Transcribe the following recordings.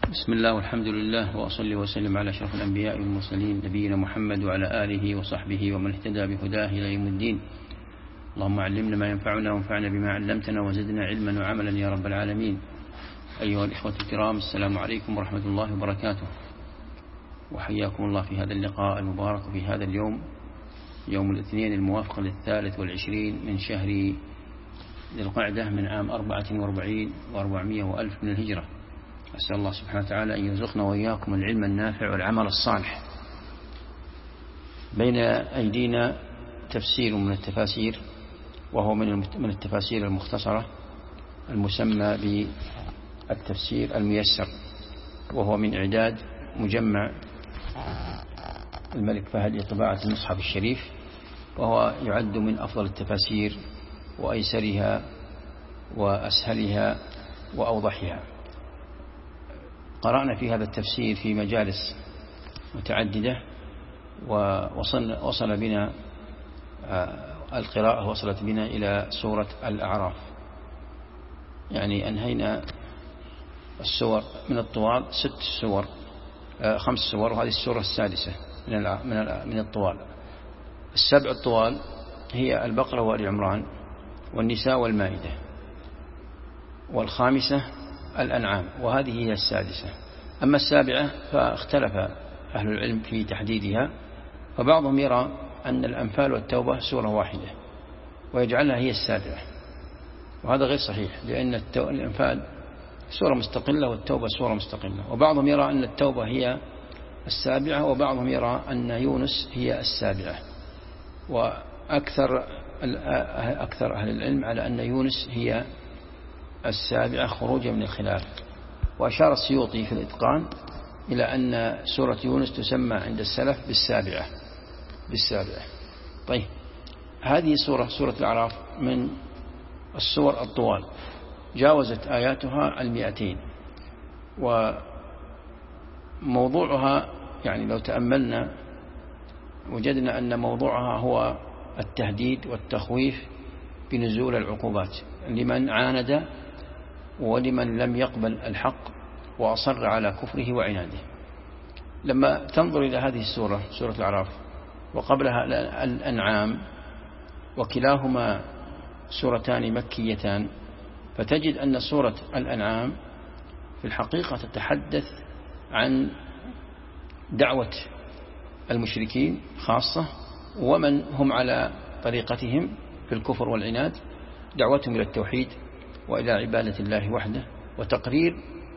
بسم الله والحمد لله وأصلي وسلم على أشرف الأنبياء والمرسلين نبينا محمد وعلى آله وصحبه ومن اهتدى بهداه إلى يوم الدين. اللهم علمنا ما ينفعنا وانفعنا بما علمتنا وزدنا علما وعملا يا رب العالمين. أيها الإخوة الكرام، السلام عليكم ورحمة الله وبركاته، وحياكم الله في هذا اللقاء المبارك في هذا اليوم، يوم الاثنين الموافق لل23 من شهر ذي القعدة من عام 44 و400 وألف من الهجرة. أسأل الله سبحانه وتعالى أن يرزقنا وإياكم العلم النافع والعمل الصالح. بين أيدينا تفسير من التفاسير، وهو من التفاسير المختصرة المسمى بالتفسير الميسر، وهو من إعداد مجمع الملك فهد لطباعة المصحف الشريف، وهو يعد من أفضل التفاسير وأيسرها وأسهلها وأوضحها. قرأنا في هذا التفسير في مجالس متعددة، ووصل بنا القراءة وصلت بنا إلى سورة الأعراف، يعني أنهينا السور من الطوال 5 سور، وهذه السورة السادسة من الطوال. 7 الطوال هي البقرة وآل عمران والنساء والمائدة، والخامسة الأنعام، وهذه هي السادسة. أما 7 فاختلف أهل العلم في تحديدها، فبعضهم يرى أن الأنفال والتوبة سورة واحدة ويجعلها هي 7، وهذا غير صحيح، لأن الأنفال سورة مستقلة والتوبة سورة مستقلة. وبعضهم يرى أن التوبة هي 7، وبعضهم يرى أن يونس هي 7، وأكثر أهل العلم على أن يونس هي 7 خروجا من الخلاف. وأشار السيوطي في الإتقان إلى أن سورة يونس تسمى عند السلف بالسابعة. طيب، هذه سورة الأعراف من السور الطوال، جاوزت آياتها 200، وموضوعها يعني لو تأملنا وجدنا أن موضوعها هو التهديد والتخويف بنزول العقوبات لمن عاند ولمن لم يقبل الحق وأصر على كفره وعناده. لما تنظر إلى هذه السورة، سورة الأعراف، وقبلها الأنعام، وكلاهما سورتان مكيتان، فتجد أن سورة الأنعام في الحقيقة تتحدث عن دعوة المشركين خاصة، ومن هم على طريقتهم في الكفر والعناد، دعوتهم إلى التوحيد وإلى عبادة الله وحده، وتقرير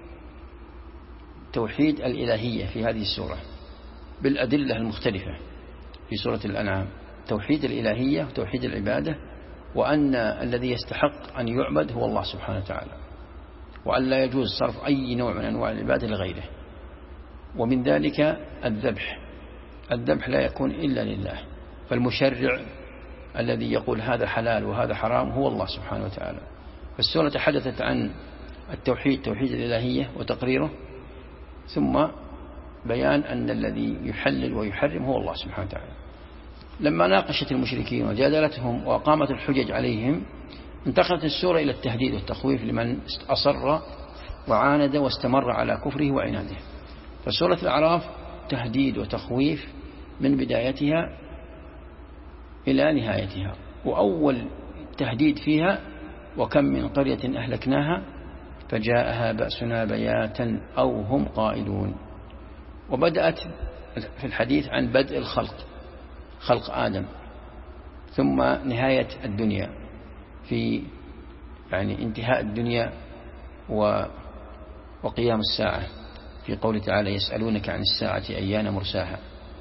توحيد الإلهية في هذه السورة بالأدلة المختلفة. في سورة الأنعام توحيد الإلهية وتوحيد العبادة، وأن الذي يستحق أن يعبد هو الله سبحانه وتعالى، وأن لا يجوز صرف أي نوع من أنواع العبادة لغيره. ومن ذلك الذبح لا يكون إلا لله، فالمشرع الذي يقول هذا حلال وهذا حرام هو الله سبحانه وتعالى. فالسورة تحدثت عن التوحيد، توحيد الإلهية وتقريره، ثم بيان أن الذي يحلل ويحرم هو الله سبحانه وتعالى. لما ناقشت المشركين وجادلتهم وأقامت الحجج عليهم، انتقلت السورة إلى التهديد والتخويف لمن أصر وعاند واستمر على كفره وعناده. فسورة الأعراف تهديد وتخويف من بدايتها إلى نهايتها. وأول تهديد فيها: وكم من قرية أهلكناها فجاءها بأسنا بياتا أو هم قائلون. وبدأت في الحديث عن بدء الخلق، خلق آدم، ثم نهاية الدنيا، في يعني انتهاء الدنيا وقيام الساعة، في قوله تعالى: يسألونك عن الساعة أيان مرساها.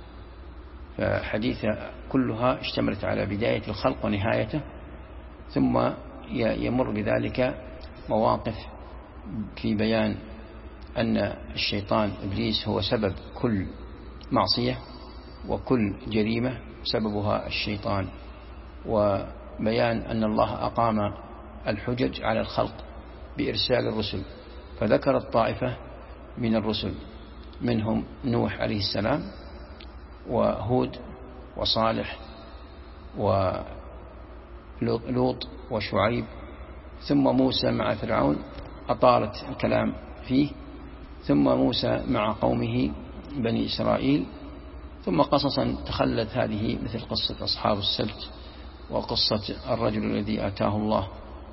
فحديثة كلها اشتملت على بداية الخلق ونهايته، ثم يمر بذلك مواقف في بيان أن الشيطان إبليس هو سبب كل معصية وكل جريمة سببها الشيطان، وبيان أن الله أقام الحجج على الخلق بإرسال الرسل، فذكرت طائفة من الرسل، منهم نوح عليه السلام وهود وصالح ولوط وشعيب، ثم موسى مع فرعون، أطالت الكلام فيه، ثم موسى مع قومه بني إسرائيل، ثم قصصا تخلت هذه مثل قصة أصحاب السبت وقصة الرجل الذي آتاه الله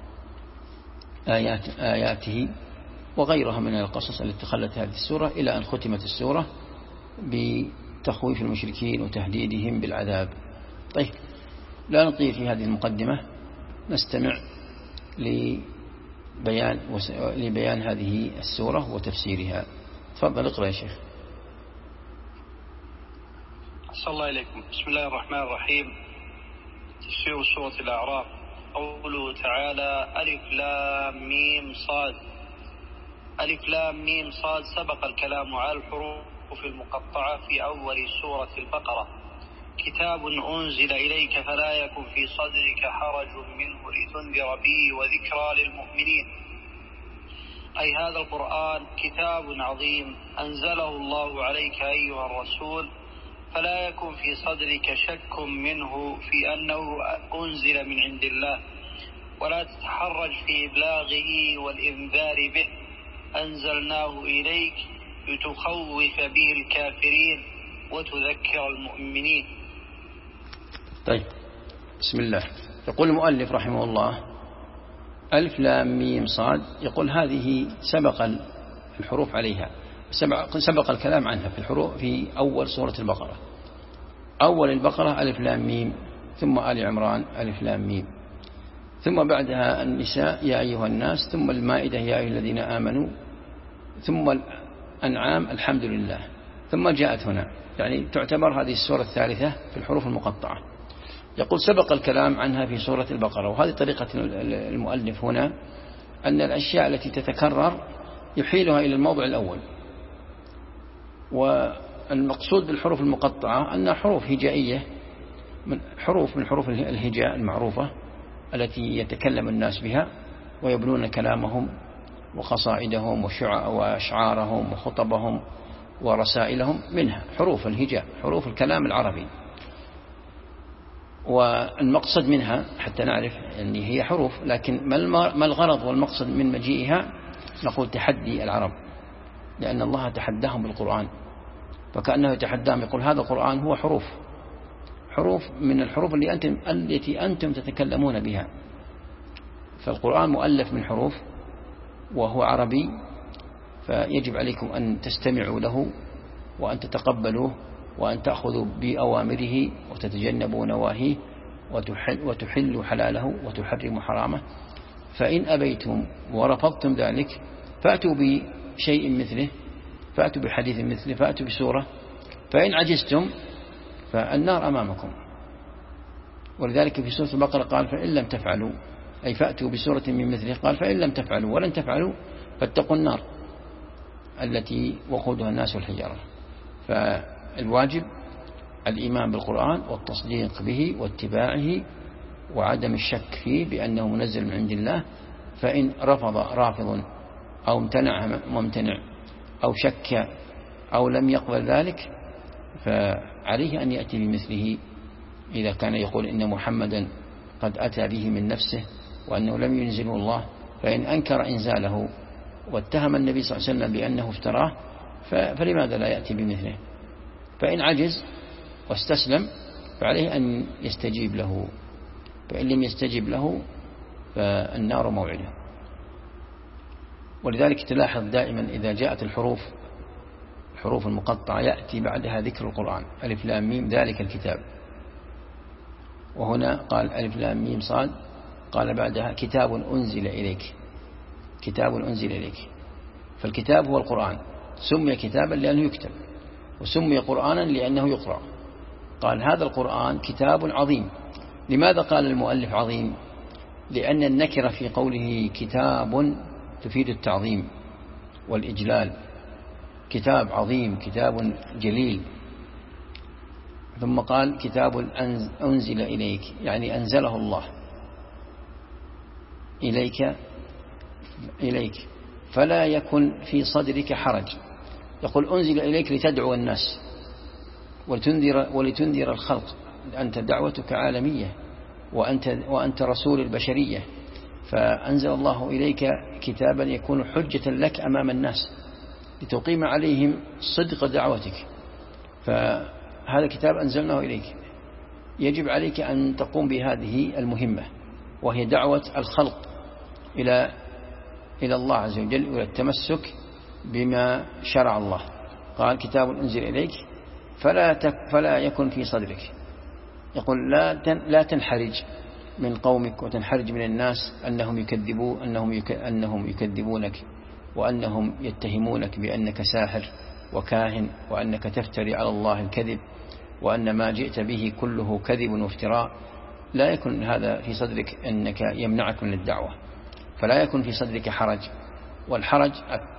آياته وغيرها من القصص التي تخلت هذه السورة، إلى أن ختمت السورة بتخويف المشركين وتهديدهم بالعذاب. طيب، لا نطيل في هذه المقدمة، نستمع لبيان هذه السورة وتفسيرها. تفضل اقرأ يا شيخ. صلى الله عليكم. بسم الله الرحمن الرحيم. تفسير سورة الأعراف. قوله تعالى: ألف لام ميم صاد. ألف لام ميم صاد سبق الكلام على الحروف المقطعة في أول سورة البقرة. كتاب أنزل إليك فلا يكن في صدرك حرج منه لتنذر به وذكرى للمؤمنين. أي هذا القرآن كتاب عظيم أنزله الله عليك أيها الرسول، فلا يكن في صدرك شك منه في أنه أنزل من عند الله، ولا تتحرج في إبلاغه والإنذار به. أنزلناه إليك لتخوف به الكافرين وتذكر المؤمنين. طيب، بسم الله. يقول المؤلف رحمه الله: ألف لام ميم صاد. يقول هذه سبق الحروف عليها، سبق الكلام عنها في الحروف في أول سورة البقرة. أول البقرة ألف لام ميم، ثم آل عمران ألف لام ميم، ثم بعدها النساء يا أيها الناس، ثم المائدة يا أيها الذين آمنوا، ثم الأنعام الحمد لله، ثم جاءت هنا. يعني تعتبر هذه السورة الثالثة في الحروف المقطعة. يقول سبق الكلام عنها في سورة البقرة. وهذه طريقة المؤلف هنا، أن الأشياء التي تتكرر يحيلها إلى الموضع الأول. والمقصود بالحروف المقطعة أنها حروف هجائية، من حروف الهجاء المعروفة التي يتكلم الناس بها ويبنون كلامهم وقصائدهم وأشعارهم وخطبهم ورسائلهم، منها حروف الهجاء، حروف الكلام العربي. والمقصد منها حتى نعرف أن هي حروف، لكن ما الغرض والمقصد من مجيئها؟ نقول تحدي العرب، لأن الله تحداهم بالقرآن، فكأنه يتحداهم يقول هذا القرآن هو حروف من الحروف التي أنتم تتكلمون بها. فالقرآن مؤلف من حروف وهو عربي، فيجب عليكم أن تستمعوا له وأن تتقبلوه وأن تأخذوا بأوامره وتتجنبوا نواهيه وتحلوا حلاله وتحرموا حرامه. فإن أبيتم ورفضتم ذلك فأتوا بشيء مثله، فأتوا بحديث مثله، فأتوا بسورة. فإن عجزتم فالنار أمامكم. ولذلك في سورة البقرة قال فإن لم تفعلوا، أي فأتوا بسورة من مثله. قال فإن لم تفعلوا ولن تفعلوا فاتقوا النار التي وقودها الناس والحجارة. فالواجب الإيمان بالقرآن والتصديق به واتباعه وعدم الشك فيه بأنه منزل من عند الله. فإن رفض رافض أو امتنع ممتنع أو شك أو لم يقبل ذلك، فعليه أن يأتي بمثله. إذا كان يقول إن محمدا قد أتى به من نفسه وأنه لم ينزله الله، فإن أنكر إنزاله واتهم النبي صلى الله عليه وسلم بأنه افتراه، فلماذا لا يأتي بمثله؟ فإن عجز واستسلم فعليه أن يستجيب له، فإن لم يستجيب له فالنار موعده. ولذلك تلاحظ دائما إذا جاءت الحروف المقطعة يأتي بعدها ذكر القرآن: ألف لام ميم ذلك الكتاب. وهنا قال ألف لام ميم صاد، قال بعدها كتاب أنزل إليك. كتاب أنزل إليك، فالكتاب هو القرآن. سمي كتابا لأنه يكتب، وسمي قرآنا لأنه يقرأ. قال هذا القرآن كتاب عظيم. لماذا قال المؤلف عظيم؟ لأن النكرة في قوله كتاب تفيد التعظيم والإجلال. كتاب عظيم، كتاب جليل. ثم قال كتاب أنزل إليك، يعني أنزله الله إليك فلا يكن في صدرك حرج. يقول أنزل إليك لتدعو الناس ولتنذر الخلق. أنت دعوتك عالمية وأنت رسول البشرية، فأنزل الله إليك كتابا يكون حجة لك أمام الناس. لتقيم عليهم صدق دعوتك. فهذا كتاب أنزلناه إليك، يجب عليك أن تقوم بهذه المهمة، وهي دعوة الخلق إلى الله عز وجل وإلى التمسك بما شرع الله. قال كتاب أنزل إليك فلا يكن في صدرك، يقول لا تنحرج من قومك وتنحرج من الناس أنهم يكذبونك وأنهم يتهمونك بأنك ساحر وكاهن وأنك تفتري على الله الكذب وأن ما جئت به كله كذب وافتراء. لا يكن هذا في صدرك أنك يمنعك من الدعوة، فلا يكن في صدرك حرج. والحرج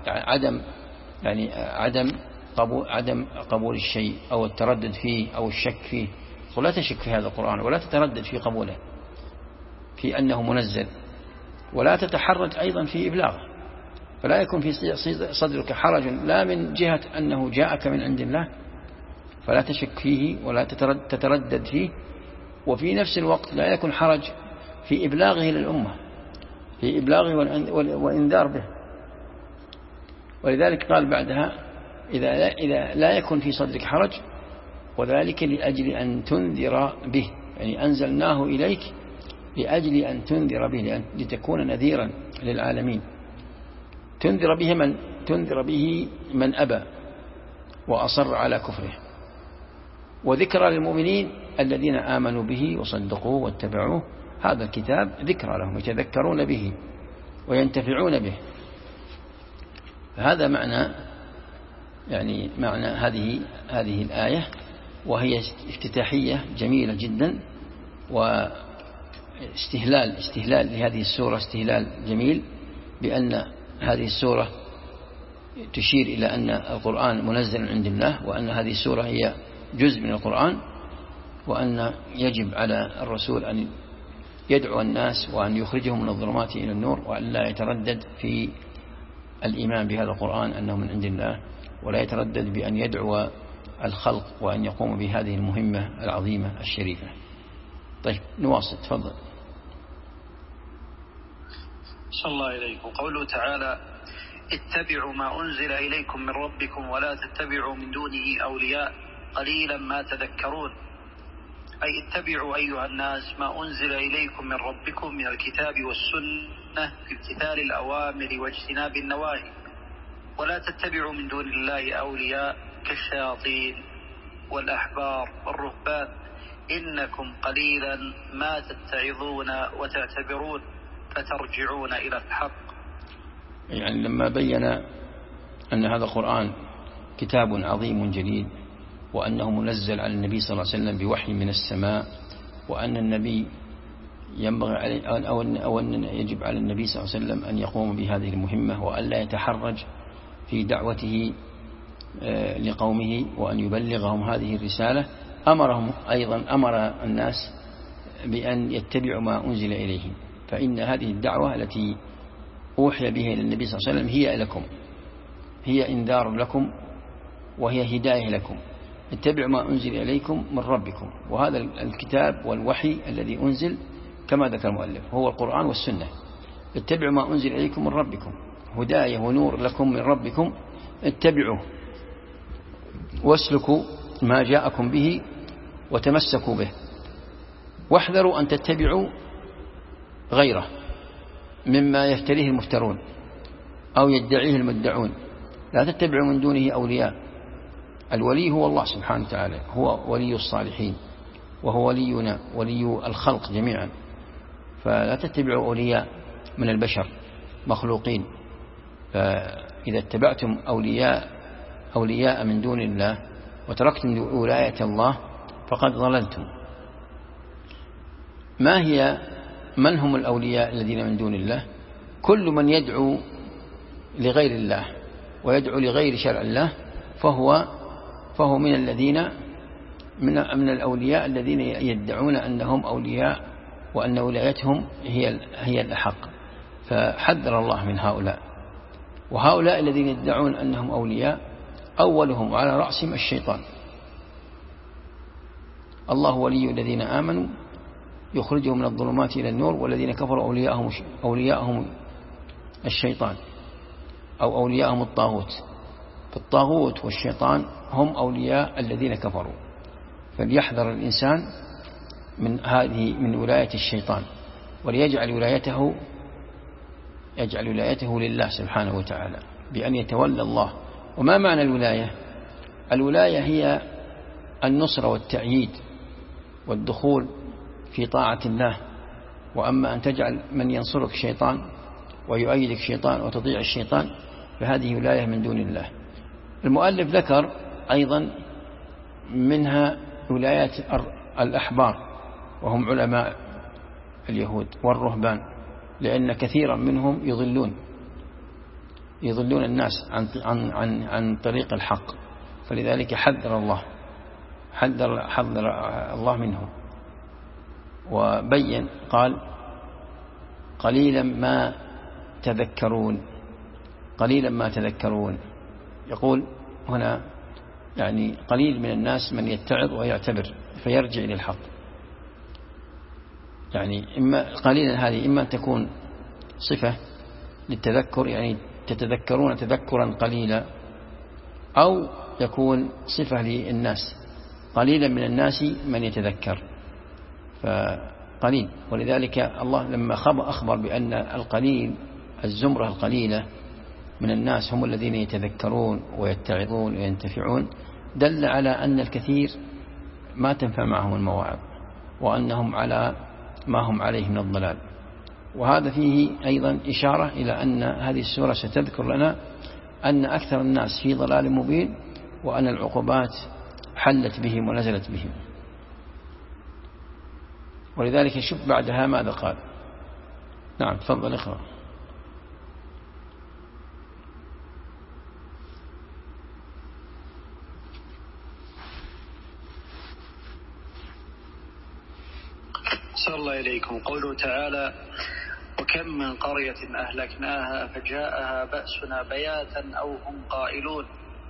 عدم قبول الشيء أو التردد فيه أو الشك فيه. ولا تشك في هذا القرآن ولا تتردد في قبوله، في أنه منزل، ولا تتحرج أيضا في إبلاغه. فلا يكون في صدرك حرج لا من جهة أنه جاءك من عند الله، فلا تشك فيه ولا تتردد فيه، وفي نفس الوقت لا يكون حرج في إبلاغه للأمة، في إبلاغه والإنذار به. ولذلك قال بعدها إذا لا يكن في صدرك حرج، وذلك لأجل أن تنذر به، يعني أنزلناه إليك لأجل أن تنذر به، لتكون نذيرا للعالمين. تنذر به من أبى وأصر على كفره، وذكرى للمؤمنين الذين آمنوا به وصدقوه واتبعوه. هذا الكتاب ذكرى لهم يتذكرون به وينتفعون به. هذا معنى هذه الآية، وهي افتتاحية جميلة جدا، واستهلال لهذه السورة استهلال جميل، بأن هذه السورة تشير إلى أن القرآن منزل عند الله، وأن هذه السورة هي جزء من القرآن، وأن يجب على الرسول أن يدعو الناس وأن يخرجهم من الظلمات إلى النور، وأن لا يتردد في الإيمان بهذا القرآن أنه من عند الله، ولا يتردد بأن يدعو الخلق وأن يقوم بهذه المهمة العظيمة الشريفة. طيب نواصل، تفضل. صلى الله إليكم. قوله تعالى: اتبعوا ما أنزل إليكم من ربكم ولا تتبعوا من دونه أولياء قليلا ما تذكرون. أي اتبعوا أيها الناس ما أنزل إليكم من ربكم من الكتاب والسنة في امتثال الأوامر واجتناب النواهي، ولا تتبعوا من دون الله أولياء كالشياطين والأحبار والرهبان إنكم قليلا ما تتعظون وتعتبرون فترجعون إلى الحق. يعني لما بين أن هذا القرآن كتاب عظيم جليل، وأنه منزل على النبي صلى الله عليه وسلم بوحي من السماء، وأن النبي ينبغي عليه أو أن يجب على النبي صلى الله عليه وسلم أن يقوم بهذه المهمة، وأن لا يتحرج في دعوته لقومه، وأن يبلغهم هذه الرسالة. أمر الناس بأن يتبعوا ما أنزل إليهم، فإن هذه الدعوة التي أوحي بها إلى النبي صلى الله عليه وسلم هي لكم، هي إنذار لكم وهي هداية لكم. اتبعوا ما أنزل إليكم من ربكم، وهذا الكتاب والوحي الذي أنزل كما ذكر المؤلف هو القرآن والسنة. اتبعوا ما أنزل إليكم من ربكم، هداية ونور لكم من ربكم، اتبعوه واسلكوا ما جاءكم به وتمسكوا به، واحذروا أن تتبعوا غيره مما يفتريه المفترون أو يدعيه المدعون. لا تتبعوا من دونه أولياء. الولي هو الله سبحانه وتعالى، هو ولي الصالحين، وهو ولينا ولي الخلق جميعا. فلا تتبعوا أولياء من البشر مخلوقين. فإذا اتبعتم أولياء من دون الله وتركتم ولاية الله فقد ضللتم. من هم الأولياء الذين من دون الله؟ كل من يدعو لغير الله ويدعو لغير شرع الله فهو من الذين من الأولياء الذين يدعون أنهم أولياء وأن ولايتهم هي الأحق. فحذر الله من هؤلاء. وهؤلاء الذين يدعون أنهم أولياء أولهم على رأسهم الشيطان. الله ولي الذين آمنوا يخرجهم من الظلمات إلى النور، والذين كفروا أولياءهم الشيطان أو أولياءهم الطاغوت. فالطاغوت والشيطان هم أولياء الذين كفروا، فليحذر الإنسان من ولاية الشيطان، وليجعل ولايته لله سبحانه وتعالى بأن يتولى الله. وما معنى الولاية؟ الولاية هي النصر والتأييد والدخول في طاعة الله. وأما أن تجعل من ينصرك شيطان ويؤيدك شيطان وتطيع الشيطان فهذه ولاية من دون الله. المؤلف ذكر أيضا منها ولايات الأحبار وهم علماء اليهود والرهبان، لأن كثيرا منهم يضلون الناس عن طريق الحق، فلذلك حذر الله منهم وبين قال قليلا ما تذكرون. يقول هنا يعني قليل من الناس من يتعظ ويعتبر فيرجع للحق. يعني إما قليلا هذه إما تكون صفة للتذكر، يعني تتذكرون تذكرا قليلا، أو يكون صفة للناس، قليلا من الناس من يتذكر فقليل. ولذلك الله لما أخبر بأن الزمرة القليلة من الناس هم الذين يتذكرون ويتعظون وينتفعون، دل على أن الكثير ما تنفع معهم المواعظ وأنهم على ما هم عليه من الضلال. وهذا فيه أيضا إشارة إلى أن هذه السورة ستذكر لنا أن أكثر الناس في ضلال مبين، وأن العقوبات حلت بهم ونزلت بهم. ولذلك شوف بعدها ماذا قال. نعم تفضل اقرأ. صلى الله إليكم. قوله تعالى: وكم من قرية أهلكناها فجاءها بأسنا بياتا أو هم قائلون.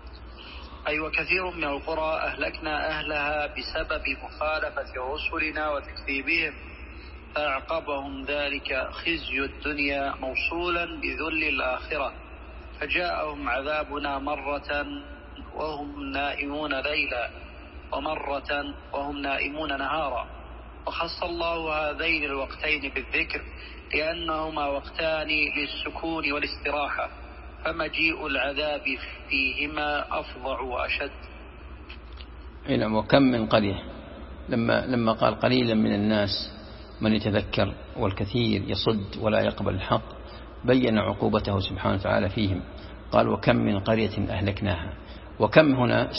أي وكثير من القرى أهلكنا أهلها بسبب مخالفة رسلنا وتكذيبهم، فأعقبهم ذلك خزي الدنيا موصولا بذل الآخرة، فجاءهم عذابنا مرة وهم نائمون ليلا، ومرة وهم نائمون نهارا. وخص الله هذين الوقتين بالذكر لأنهما وقتان للسكون والاستراحة، فمجيء العذاب فيهما أفظع وأشد. نعم. وكم من قرية، لما قال قليلا من الناس من يتذكر والكثير يصد ولا يقبل الحق، بين عقوبته سبحانه وتعالى فيهم. قال وكم من قرية أهلكناها. وكم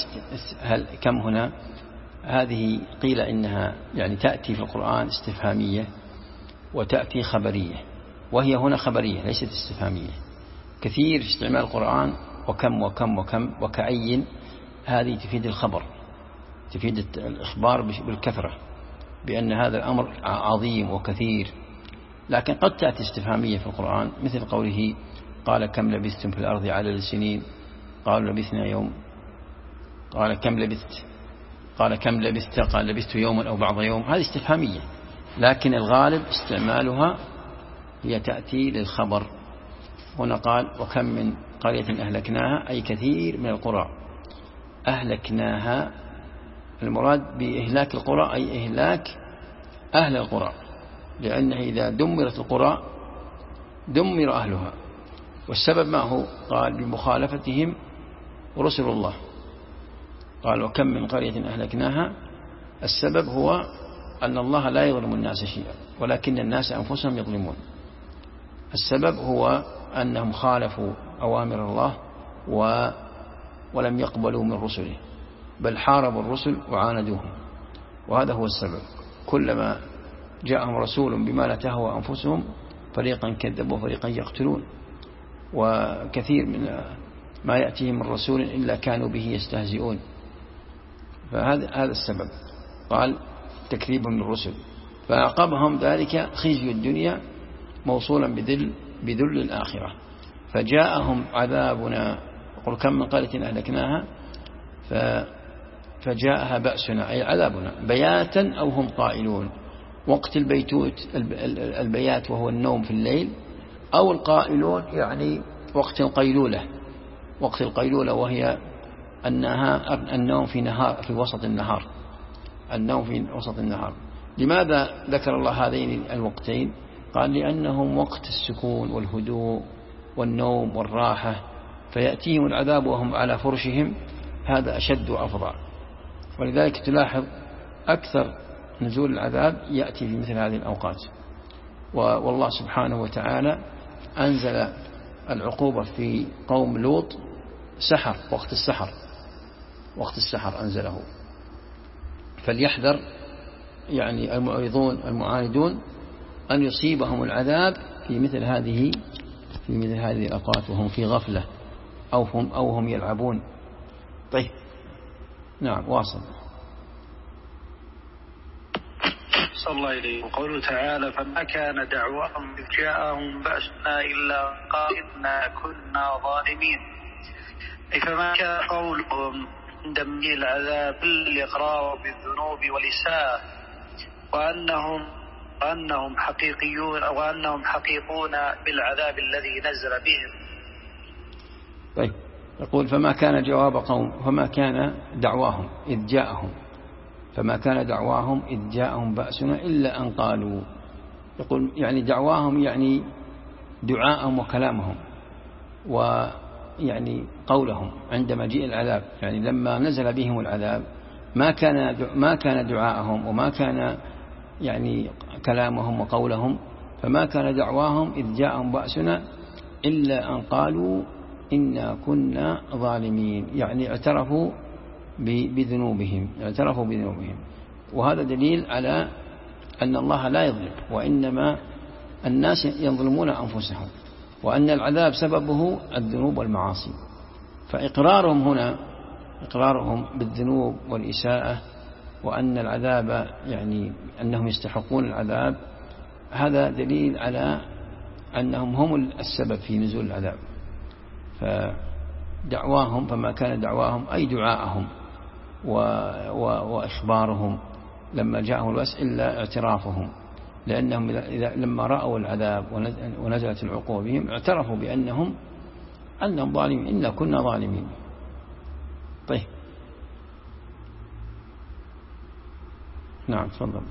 هنا هذه قيل إنها يعني تأتي في القرآن استفهامية وتأتي خبرية، وهي هنا خبرية ليست استفهامية. كثير في استعمال القرآن وكم وكم وكم وكأي، هذه تفيد الخبر، تفيد الإخبار بالكثرة بأن هذا الأمر عظيم وكثير. لكن قد تأتي استفهامية في القرآن مثل قوله قال كم لبثتم في الأرض عدد السنين، قالوا لبثنا يوم، قال كم لبثت، قال كم لبثت، قال لبثت يوما أو بعض يوم. هذه استفهامية، لكن الغالب استعمالها هي تأتي للخبر. هنا قال وكم من قرية أهلكناها، أي كثير من القرى أهلكناها. المراد بإهلاك القرى أي إهلاك أهل القرى، لأنه إذا دمرت القرى دمر أهلها. والسبب ما هو؟ قال بمخالفتهم رسل الله. قال وكم من قرية أهلكناها، السبب هو أن الله لا يظلم الناس شيئا ولكن الناس أنفسهم يظلمون. السبب هو أنهم خالفوا أوامر الله ولم يقبلوا من رسله، بل حاربوا الرسل وعاندوهم، وهذا هو السبب. كلما جاءهم رسول بما لا تهوى أنفسهم فريقا كذبوا وفريقا يقتلون، وكثير من ما يأتيهم من رسول إلا كانوا به يستهزئون. فهذا السبب. قال تكذيبهم للرسل، فأعقبهم ذلك خزي الدنيا موصولا بذل الآخرة. فجاءهم عذابنا، قل كم من قرية أهلكناها فجاءها بأسنا أي عذابنا بياتا أو هم قائلون. وقت البيات وهو النوم في الليل، أو القائلون يعني وقت القيلولة وقت القيلولة، وهي النوم في وسط النهار، النوم في وسط النهار. لماذا ذكر الله هذين الوقتين؟ قال لأنهم وقت السكون والهدوء والنوم والراحة، فيأتيهم العذاب وهم على فرشهم، هذا أشد وأفظع. ولذلك تلاحظ أكثر نزول العذاب يأتي في مثل هذه الأوقات. والله سبحانه وتعالى أنزل العقوبة في قوم لوط سحر، وقت السحر أنزله. فليحذر يعني المعاندون أن يصيبهم العذاب في مثل هذه الأوقات وهم في غفلة أو هم يلعبون. طيب نعم، واصل. صلى الله عليه. وقوله تعالى: فما كان دعواهم إذ جاءهم بأسنا إلا قالوا إنا كنا ظالمين. أي فما كان قولهم عند مجيء العذاب الإقرار بالذنوب والإساءة، وأنهم حقيقيون أو أنهم حقيقون بالعذاب الذي نزل بهم. طيب، يقول فما كان دعواهم إذ جاءهم بأسنا إلا أن قالوا. يقول يعني دعواهم يعني دعاءهم وكلامهم ويعني قولهم عند مجيء العذاب، يعني لما نزل بهم العذاب ما كان دعاءهم وما كان يعني كلامهم وقولهم. فما كان دعواهم إذ جاءهم بأسنا إلا أن قالوا إنا كنا ظالمين، يعني اعترفوا بذنوبهم. وهذا دليل على أن الله لا يظلم، وإنما الناس يظلمون أنفسهم، وأن العذاب سببه الذنوب والمعاصي. فإقرارهم هنا بالذنوب والإساءة، وأن العذاب يعني أنهم يستحقون العذاب، هذا دليل على أنهم هم السبب في نزول العذاب. فما كان دعواهم أي دعاءهم وإخبارهم لما جاءهم البأس إلا اعترافهم، لأنهم لما رأوا العذاب ونزلت العقوبة بهم اعترفوا بأنهم ظالمين، إنا كنا ظالمين. طيب نعم، تفضل.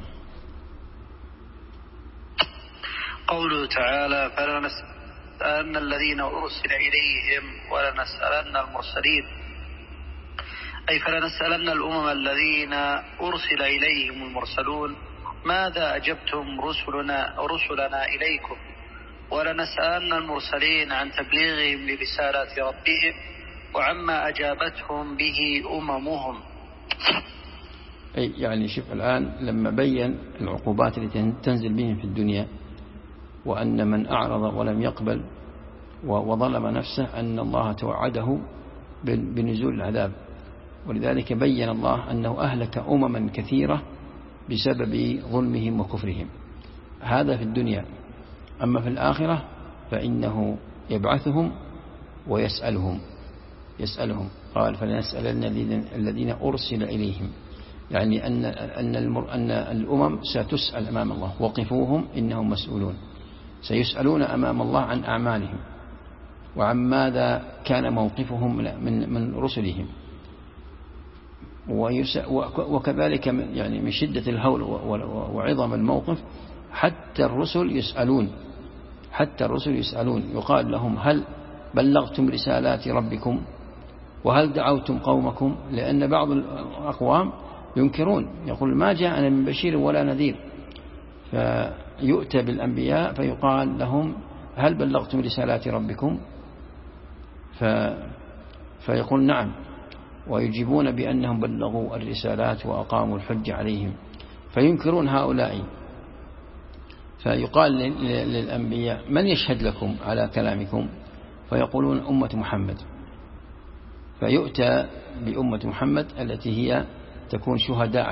قوله تعالى: فلنسألن الذين أرسل إليهم ولنسألن المرسلين. أي فلنسألن الأمم الذين أرسل إليهم المرسلون ماذا أجبتم رسلنا إليكم، ولنسألن المرسلين عن تبليغهم لرسالات ربهم وعما أجابتهم به أممهم. أي يعني شوف الآن لما بين العقوبات التي تنزل بهم في الدنيا، وأن من أعرض ولم يقبل وظلم نفسه أن الله توعده بنزول العذاب. ولذلك بين الله أنه أهلك أمما كثيرة بسبب ظلمهم وكفرهم، هذا في الدنيا. أما في الآخرة فإنه يبعثهم ويسألهم. قال فلنسألن الذين أرسل إليهم، يعني أن الأمم ستسأل أمام الله، وقفوهم إنهم مسؤولون، سيسألون أمام الله عن أعمالهم وعن ماذا كان موقفهم من رسلهم. وكذلك يعني من شدة الهول وعظم الموقف حتى الرسل يسألون، يقال لهم: هل بلغتم رسالات ربكم وهل دعوتم قومكم؟ لأن بعض الأقوام ينكرون، يقول ما جاءنا من بشير ولا نذير. فيؤتى بالأنبياء فيقال لهم: هل بلغتم رسالات ربكم؟ فيقول نعم، ويجيبون بأنهم بلغوا الرسالات وأقاموا الحج عليهم، فينكرون هؤلاء. فيقال للأنبياء: من يشهد لكم على كلامكم؟ فيقولون: أمة محمد. فيؤتى بأمة محمد التي هي تكون شهداء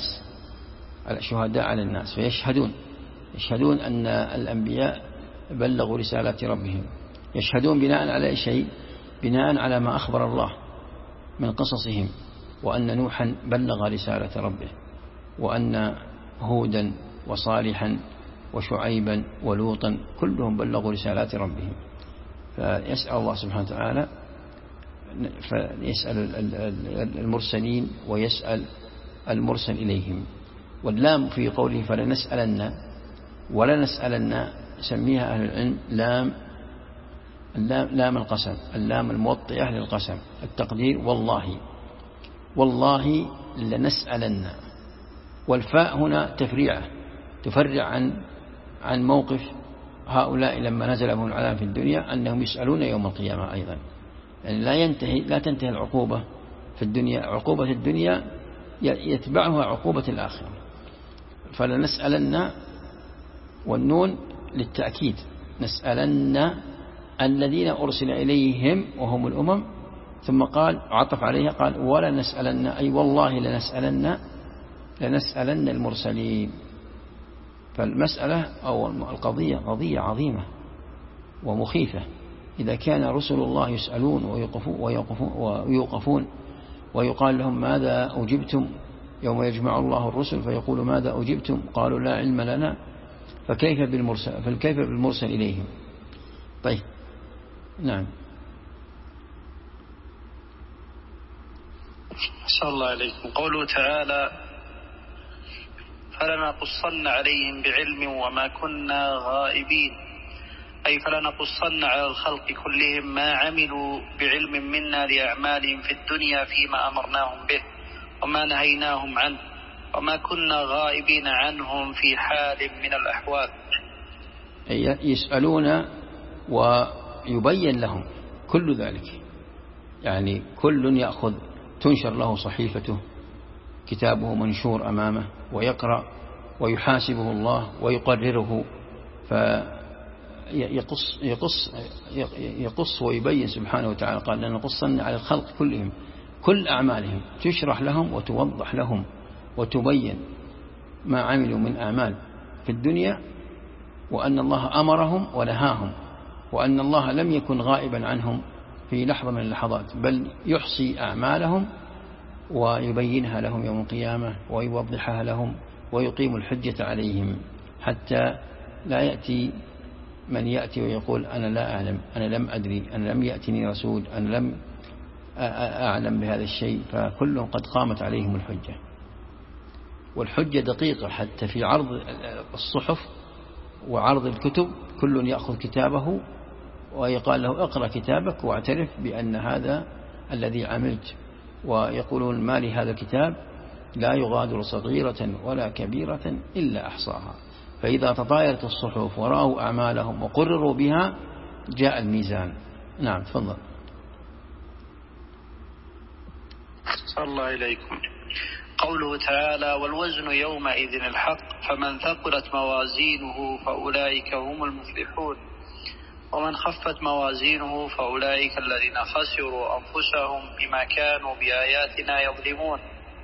على الناس، فيشهدون أن الأنبياء بلغوا رسالات ربهم. يشهدون بناء على أي شيء؟ بناء على ما أخبر الله من قصصهم، وأن نوحا بلغ رسالة ربه، وأن هودا وصالحا وشعيبا ولوطا كلهم بلغوا رسالات ربهم. فيسأل الله سبحانه وتعالى فيسأل المرسلين ويسأل المرسل إليهم. واللام في قوله فلنسألن ولا نسألن سميها أهل العلم لام القسم، اللام الموطئة للقسم، التقدير والله، والله لنسألن. والفاء هنا تفريعة تفرع عن موقف هؤلاء لما نزل بهم العذاب في الدنيا أنهم يسألون يوم القيامة أيضا. يعني لا تنتهي العقوبة في الدنيا، عقوبة الدنيا يتبعها عقوبة الآخرة. فلنسألن والنون للتأكيد، نسألن الذين أرسل إليهم وهم الأمم، ثم قال عطف عليها قال ولا نسألن، أي والله لنسألن المرسلين. فالمسألة أو القضية قضية عظيمة ومخيفة. إذا كان رسل الله يسألون ويوقفون ويقال لهم ماذا أجبتم يوم يجمع الله الرسل فيقول ماذا أجبتم قالوا لا علم لنا، فكيف بالمرسل إليهم؟ طيب نعم. أحسن الله عليكم. قوله تعالى فلنقصن عليهم بعلم وما كنا غائبين، أي فلنقصن على الخلق كلهم ما عملوا بعلم منا لأعمالهم في الدنيا فيما أمرناهم به وما نهيناهم عنه، وما كنا غائبين عنهم في حال من الأحوال. يسألون ويبين لهم كل ذلك، يعني كل يأخذ تنشر له صحيفته كتابه منشور أمامه ويقرأ ويحاسبه الله ويقرره، يقص ويبين سبحانه وتعالى. قال لنقصن على الخلق كلهم، كل أعمالهم تشرح لهم وتوضح لهم وتبين ما عملوا من أعمال في الدنيا، وأن الله أمرهم ونهاهم، وأن الله لم يكن غائبا عنهم في لحظة من اللحظات، بل يحصي أعمالهم ويبينها لهم يوم القيامة ويوضحها لهم ويقيم الحجة عليهم، حتى لا يأتي من يأتي ويقول أنا لا أعلم، أنا لم أدري، أنا لم يأتني رسول، أنا لم أعلم بهذا الشيء. فكلهم قد قامت عليهم الحجة، والحجة دقيقة حتى في عرض الصحف وعرض الكتب. كل يأخذ كتابه ويقال له اقرأ كتابك واعترف بأن هذا الذي عملت، ويقولون ما لي هذا الكتاب لا يغادر صغيرة ولا كبيرة إلا أحصاها. فإذا تطايرت الصحف ورأوا أعمالهم وقرروا بها جاء الميزان. نعم تفضل. صلى الله إليكم. قوله تعالى والوزن يومئذ الحق فمن ثقلت موازينه فأولئك هم المفلحون ومن خفت موازينه فأولئك الذين خسروا أنفسهم بما كانوا بآياتنا يظلمون.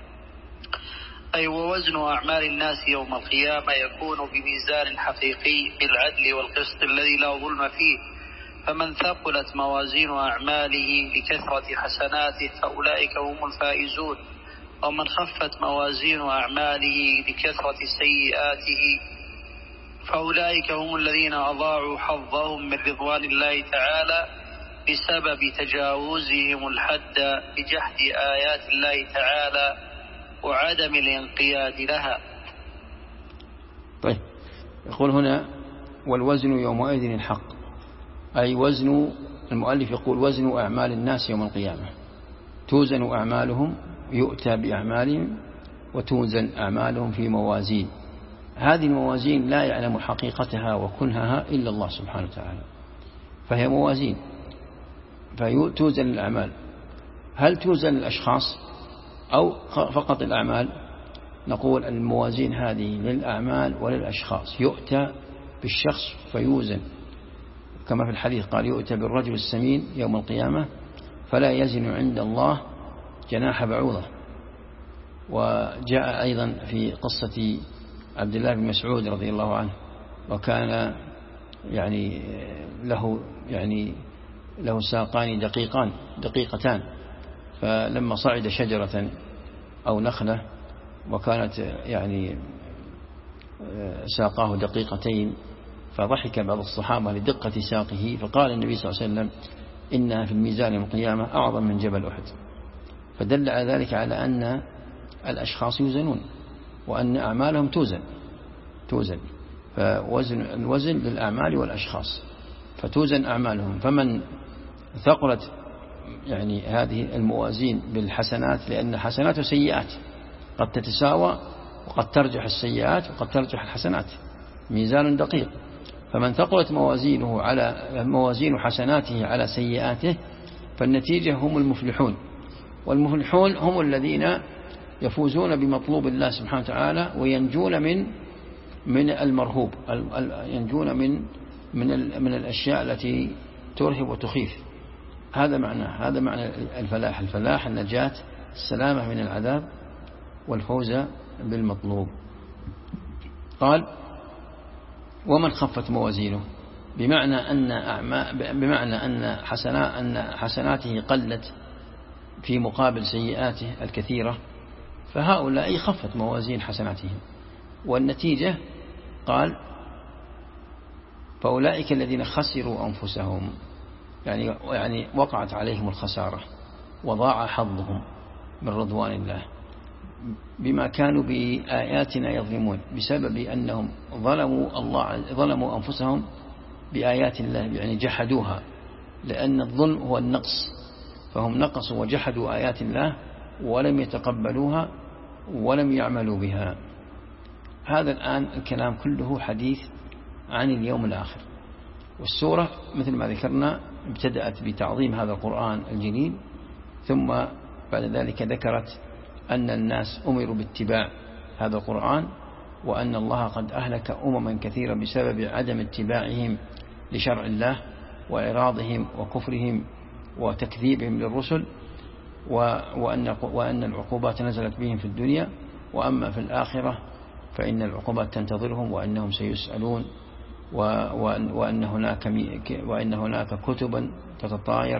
أي ووزن أعمال الناس يوم القيامة يكون بميزان حقيقي بالعدل والقسط الذي لا ظلم فيه، فمن ثقلت موازين أعماله لكثرة حسناته فأولئك هم الفائزون، ومن خفت موازين أعماله لكثرة سيئاته فأولئك هم الذين أضاعوا حظهم من رضوان الله تعالى بسبب تجاوزهم الحد بجحد آيات الله تعالى وعدم الانقياد لها. طيب يقول هنا والوزن يومئذ الحق، أي وزن، المؤلف يقول وزن أعمال الناس يوم القيامة، توزن أعمالهم، يؤتى بأعمالهم وتوزن أعمالهم في موازين. هذه الموازين لا يعلم حقيقتها وكنهها إلا الله سبحانه وتعالى، فهي موازين فتوزن الأعمال. هل توزن الأشخاص أو فقط الأعمال؟ نقول الموازين هذه للأعمال وللأشخاص، يؤتى بالشخص فيوزن، كما في الحديث قال يؤتى بالرجل السمين يوم القيامة فلا يزن عند الله جناح بعوضة. وجاء أيضا في قصة عبد الله بن مسعود رضي الله عنه، وكان له ساقان دقيقتان، فلما صعد شجرة أو نخلة وكانت ساقاه دقيقتين، فضحك بعض الصحابة لدقة ساقه، فقال النبي صلى الله عليه وسلم إنها في الميزان يوم القيامة أعظم من جبل أحد. فدل على ذلك على أن الأشخاص يوزنون وأن أعمالهم توزن الوزن للأعمال والأشخاص، فتوزن أعمالهم. فمن ثقلت يعني هذه الموازين بالحسنات، لأن الحسنات وسيئات قد تتساوى وقد ترجح السيئات وقد ترجح الحسنات، ميزان دقيق. فمن ثقلت موازين حسناته على سيئاته فالنتيجة هم المفلحون. والمفلحون هم الذين يفوزون بمطلوب الله سبحانه وتعالى وينجون من المرهوب، ينجون من الأشياء التي ترهب وتخيف. هذا معنى الفلاح النجاة، السلامة من العذاب والفوز بالمطلوب. قال ومن خفت موازينه، بمعنى أن حسناته قلت في مقابل سيئاته الكثيرة، فهؤلاء خفت موازين حسناتهم. والنتيجة قال فأولئك الذين خسروا أنفسهم، يعني وقعت عليهم الخسارة وضاع حظهم من رضوان الله بما كانوا بآياتنا يظلمون، بسبب أنهم ظلموا أنفسهم بآيات الله، يعني جحدوها، لأن الظلم هو النقص، فهم نقصوا وجحدوا آيات الله ولم يتقبلوها ولم يعملوا بها. هذا الآن الكلام كله حديث عن اليوم الآخر. والسورة مثل ما ذكرنا ابتدأت بتعظيم هذا القرآن الجليل، ثم بعد ذلك ذكرت أن الناس أمروا باتباع هذا القرآن، وأن الله قد أهلك أمما كثيرا بسبب عدم اتباعهم لشرع الله وإعراضهم وكفرهم وتكذيبهم للرسل، وأن العقوبات نزلت بهم في الدنيا، وأما في الآخرة فإن العقوبات تنتظرهم وأنهم سيسألون، وأن هناك كتبا تتطاير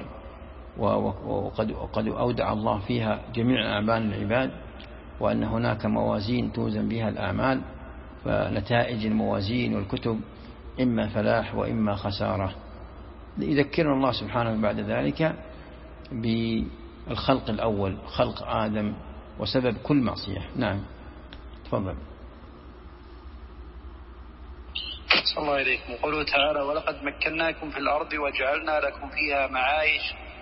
وقد أودع الله فيها جميع أعمال العباد، وأن هناك موازين توزن بها الأعمال، فنتائج الموازين والكتب إما فلاح وإما خسارة. يذكرنا الله سبحانه بعد ذلك بالخلق الأول، خلق آدم وسبب كل معصية. نعم تفضل. صلى الله عليكم. وقوله تعالى ولقد مكناكم في الأرض وجعلنا لكم فيها معايش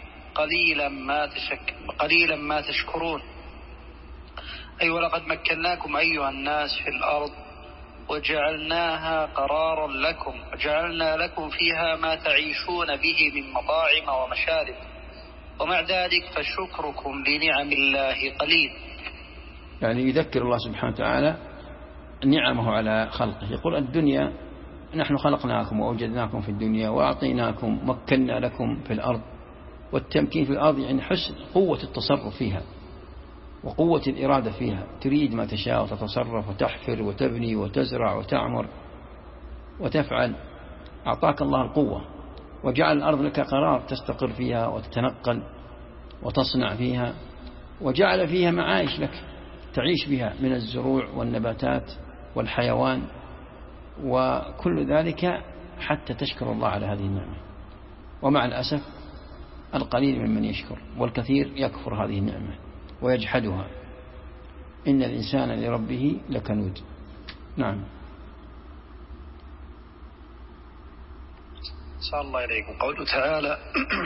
قليلا ما تشكرون. أي ولقد مكناكم أيها الناس في الأرض وجعلناها قرارا لكم، وجعلنا لكم فيها ما تعيشون به من مطاعم ومشارب، ومع ذلك فشكركم لنعم الله قليل. يعني يذكر الله سبحانه وتعالى نعمه على خلقه، يقول الدنيا نحن خلقناكم وأوجدناكم في الدنيا وأعطيناكم مكنا لكم في الأرض. والتمكين في الأرض يعني حسن قوة التصرف فيها وقوة الإرادة فيها، تريد ما تشاء وتتصرف وتحفر وتبني وتزرع وتعمر وتفعل. أعطاك الله القوة وجعل الأرض لك قرار تستقر فيها وتتنقل وتصنع فيها، وجعل فيها معايش لك تعيش بها من الزروع والنباتات والحيوان وكل ذلك حتى تشكر الله على هذه النعمة. ومع الأسف القليل ممن يشكر والكثير يكفر هذه النعمة ويجحدها. إن الإنسان لربه لكنود. نعم. صلى الله عليكم. قوله تعالى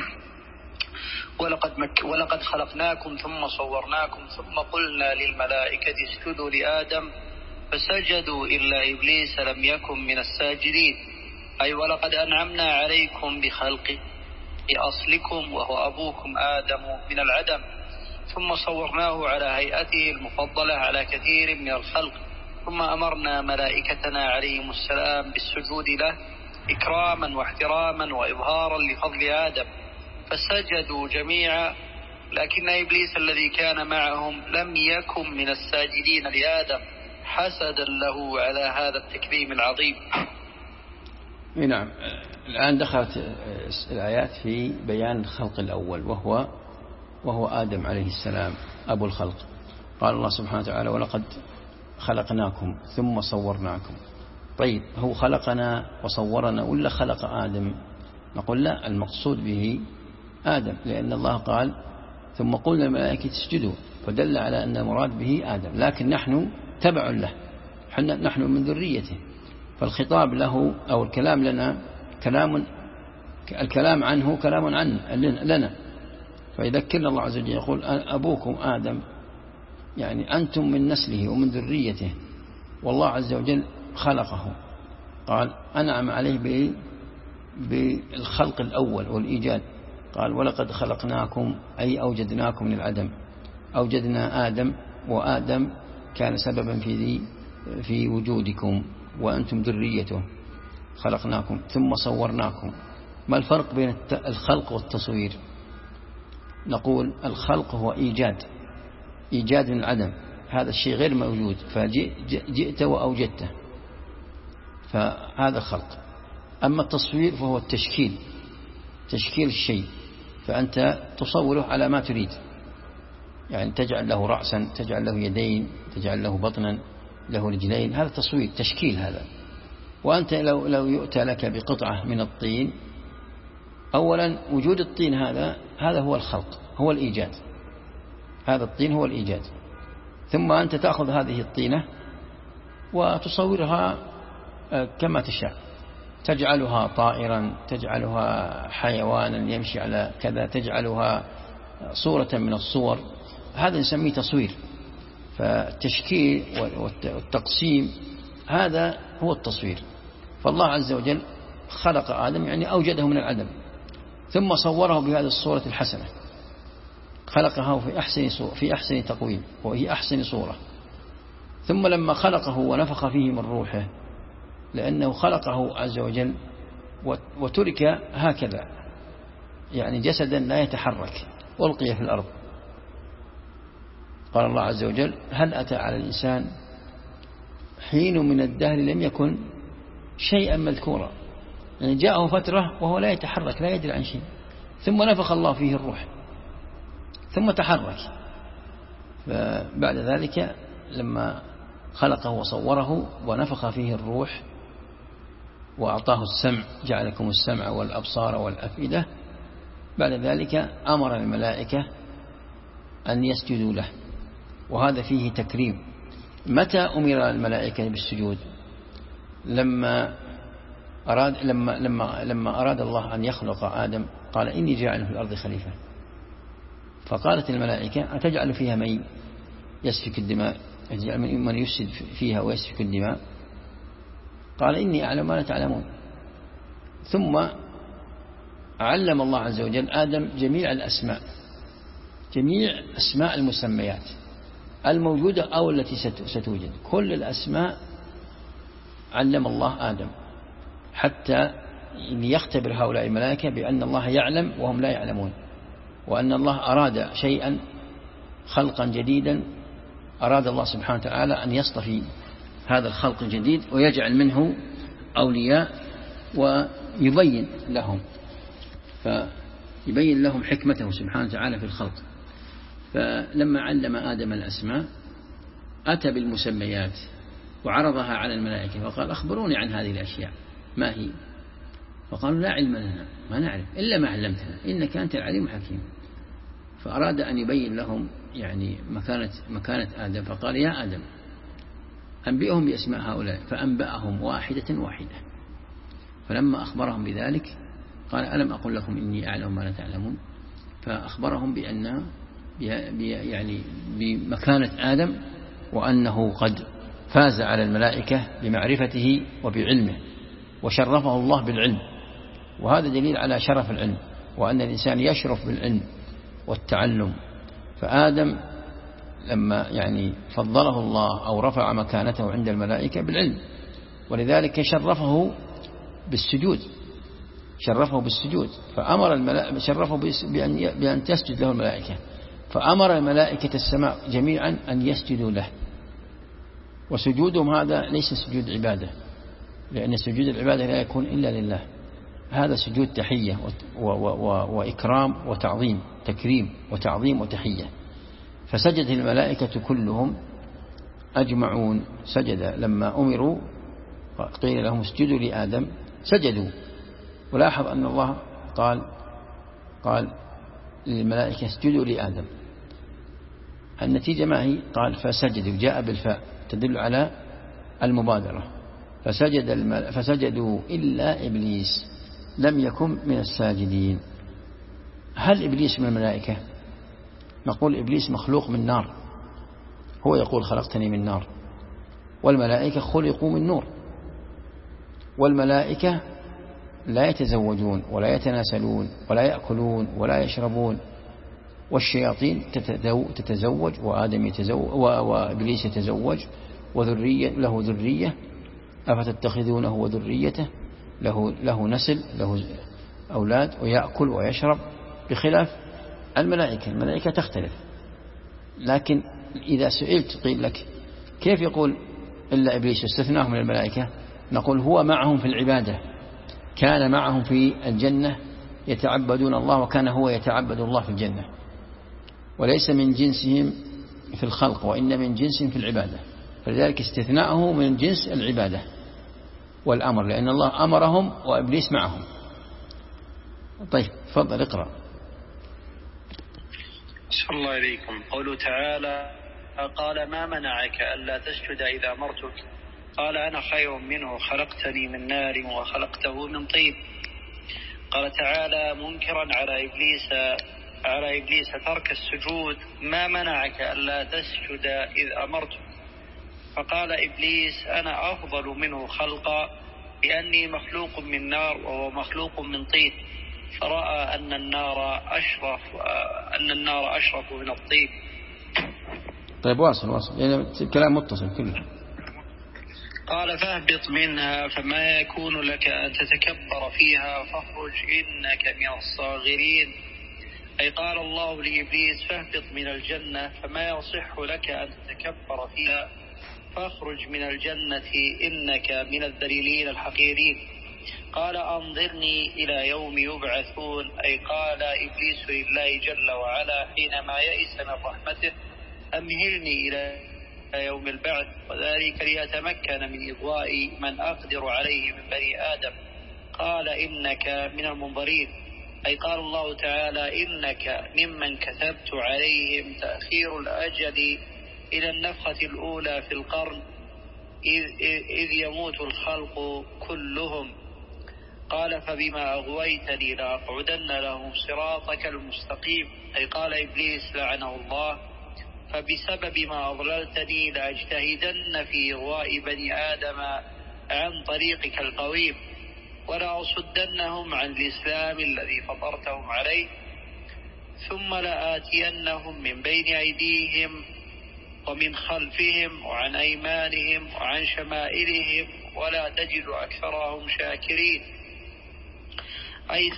ولقد خلقناكم ثم صورناكم ثم قلنا للملائكة اسجدوا لآدم فسجدوا إلا إبليس لم يكن من الساجدين. أي ولقد أنعمنا عليكم بخلق أصلكم وهو أبوكم آدم من العدم، ثم صورناه على هيئته المفضلة على كثير من الخلق، ثم أمرنا ملائكتنا عليهم السلام بالسجود له إكراما واحتراما وإظهارا لفضل آدم، فسجدوا جميعا، لكن إبليس الذي كان معهم لم يكن من الساجدين لآدم حسدا له على هذا التكريم العظيم. نعم. الآن دخلت الآيات في بيان الخلق الأول وهو آدم عليه السلام أبو الخلق. قال الله سبحانه وتعالى ولقد خلقناكم ثم صورناكم. طيب هو خلقنا وصورنا ولا خلق آدم؟ نقول لا، المقصود به آدم، لأن الله قال ثم قلنا الملائكة اسجدوا، فدل على أن المراد به آدم، لكن نحن تبع له، نحن من ذريته، فالخطاب له أو الكلام لنا الكلام عنه كلام لنا. فيذكرنا الله عز وجل يقول أبوكم آدم، يعني أنتم من نسله ومن ذريته، والله عز وجل خلقه، قال أنعم عليه بالخلق الأول والإيجاد، قال ولقد خلقناكم أي أوجدناكم من العدم، أوجدنا آدم، وآدم كان سببا في وجودكم وأنتم ذريته، خلقناكم ثم صورناكم. ما الفرق بين الخلق والتصوير؟ نقول الخلق هو إيجاد من العدم، هذا الشيء غير موجود فجئت وأوجدته، فهذا خلق. أما التصوير فهو التشكيل، تشكيل الشيء، فأنت تصوره على ما تريد، يعني تجعل له رأسا، تجعل له يدين، تجعل له بطنا، له رجلين، هذا تصوير تشكيل هذا. وأنت لو يؤتى لك بقطعة من الطين، أولا وجود الطين هذا هو الخلق، هو الإيجاد، هذا الطين هو الإيجاد، ثم أنت تأخذ هذه الطينة وتصورها كما تشاء، تجعلها طائرا، تجعلها حيوانا يمشي على كذا، تجعلها صورة من الصور، هذا نسميه تصوير. فالتشكيل والتقسيم هذا هو التصوير. فالله عز وجل خلق آدم يعني أوجده من العدم، ثم صوره بهذه الصورة الحسنة، خلقه في أحسن تقويم وهي أحسن صورة. ثم لما خلقه ونفخ فيه من روحه، لأنه خلقه عز وجل وترك هكذا، يعني جسدا لا يتحرك، ألقي في الأرض. قال الله عز وجل هل أتى على الإنسان حين من الدهر لم يكن شيئا مذكورا، يعني جاءه فترة وهو لا يتحرك، لا يدري عن شيء، ثم نفخ الله فيه الروح ثم تحرك. فبعد ذلك لما خلقه وصوره ونفخ فيه الروح وأعطاه السمع، جعلكم السمع والأبصار والأفئدة، بعد ذلك أمر الملائكة أن يسجدوا له، وهذا فيه تكريم. متى أمر الملائكة بالسجود؟ لما أراد الله أن يخلق آدم قال إني جاعل في الأرض خليفة، فقالت الملائكة أتجعل فيها من يسفك الدماء، من يفسد فيها ويسفك الدماء؟ قال إني أعلم ما لا تعلمون. ثم علم الله عز وجل آدم جميع الأسماء، جميع أسماء المسميات الموجودة أو التي ستوجد، كل الأسماء علم الله آدم، حتى يختبر هؤلاء الملائكة بأن الله يعلم وهم لا يعلمون، وأن الله أراد شيئا خلقا جديدا، أراد الله سبحانه وتعالى أن يصطفي هذا الخلق الجديد ويجعل منه أولياء ويبين لهم حكمته سبحانه وتعالى في الخلق. فلما علم آدم الأسماء أتى بالمسميات وعرضها على الملائكة وقال أخبروني عن هذه الأشياء ما هي؟ فقالوا لا علم لنا، ما نعرف إلا ما علمتنا إنك أنت العليم الحكيم. فأراد أن يبين لهم يعني مكانة آدم، فقال يا آدم أنبئهم بأسماء هؤلاء، فأنبأهم واحدة واحدة. فلما أخبرهم بذلك قال ألم أقل لكم إني أعلم ما لا تعلمون؟ فأخبرهم يعني بمكانة آدم، وأنه قد فاز على الملائكة بمعرفته وبعلمه، وشرفه الله بالعلم، وهذا دليل على شرف العلم، وأن الإنسان يشرف بالعلم والتعلم. فآدم لما يعني فضله الله أو رفع مكانته عند الملائكة بالعلم، ولذلك شرفه بالسجود، فأمر الملائكة شرفه بأن تسجد له الملائكة، فأمر الملائكة السماء جميعا أن يسجدوا له. وسجودهم هذا ليس سجود عبادة، لأن سجود العبادة لا يكون إلا لله، هذا سجود تحية وإكرام وتعظيم، تكريم وتعظيم وتحية. فسجد الملائكة كلهم أجمعون، سجد لما أمروا قيل لهم اسجدوا لآدم سجدوا. ولاحظ أن الله قال للملائكة اسجدوا لآدم، النتيجة ما هي؟ قال فسجدوا، جاء بالفاء تدل على المبادرة، فسجدوا إلا إبليس لم يكن من الساجدين. هل إبليس من الملائكة؟ نقول إبليس مخلوق من نار، هو يقول خلقتني من نار، والملائكة خلقوا من نور، والملائكة لا يتزوجون ولا يتناسلون ولا يأكلون ولا يشربون، والشياطين تتزوج، وآدم يتزوج، وإبليس يتزوج له ذرية، أفتتخذونه وذريته له نسل، له أولاد، ويأكل ويشرب، بخلاف الملائكة تختلف. لكن إذا سئلت قيل لك كيف يقول إلا إبليس استثناه من الملائكة؟ نقول هو معهم في العبادة، كان معهم في الجنة يتعبدون الله، وكان هو يتعبد الله في الجنة، وليس من جنسهم في الخلق، وإن من جنسهم في العبادة، فلذلك استثناءه من جنس العبادة والأمر، لأن الله أمرهم وإبليس معهم. طيب تفضل اقرأ. صلى الله عليكم. قوله تعالى قال ما منعك ألا تسجد إذا أمرتك قال أنا خير منه خلقتني من نار وخلقته من طين. قال تعالى منكرا على إبليس ترك السجود ما منعك ألا تسجد إذ أمرتك؟ فقال إبليس أنا أفضل منه خلقا لأني مخلوق من نار وهو مخلوق من طين، فرأى أن النار أشرف من الطين. طيب واصل يعني الكلام متصل كله. قال فاهبط منها فما يكون لك أن تتكبر فيها فاخرج إنك من الصاغرين. أي قال الله لإبليس فاهبط من الجنة فما يصح لك أن تتكبر فيها فاخرج من الجنة إنك من الذليلين الحقيرين. قال أنظرني إلى يوم يبعثون. أي قال إبليس لله جل وعلا حينما يئس من رحمته أمهلني إلى يوم البعث، وذلك ليتمكن من إغواء من أقدر عليه من بني آدم. قال إنك من المنظرين. أي قال الله تعالى إنك ممن كتبت عليهم تأخير الأجل إلى النفخة الأولى في القرن إذ يموت الخلق كلهم. قال فبما أغويتني لأقعدن لهم صراطك المستقيم. أي قال إبليس لعنه الله فبسبب ما أضللتني لأجتهدن في إغواء بني آدم عن طريقك القويم ولأصدنهم عن الإسلام الذي فطرتهم عليه ثم لآتينهم من بين أيديهم ومن خلفهم وعن أيمانهم وعن شمائلهم ولا تجد أكثرهم شاكرين. أي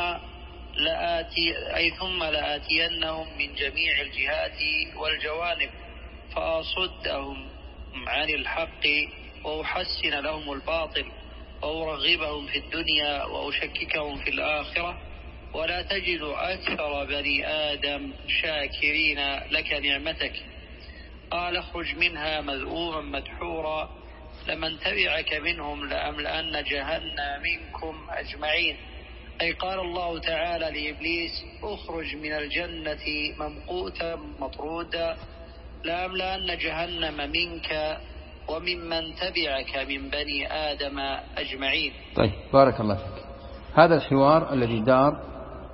ثم لآتينهم من جميع الجهات والجوانب فأصدهم عن الحق وأحسن لهم الباطل وأرغبهم في الدنيا وأشككهم في الآخرة ولا تجد أكثر بني آدم شاكرين لك نعمتك. قال اخرج منها مذءوما مدحورا لمن تبعك منهم لأملأن جهنم منكم أجمعين. أي قال الله تعالى لإبليس اخرج من الجنة ممقوتا مطرودا لأملأن جهنم منك وممن تبعك من بني آدم أجمعين. طيب بارك الله فيك. هذا الحوار الذي دار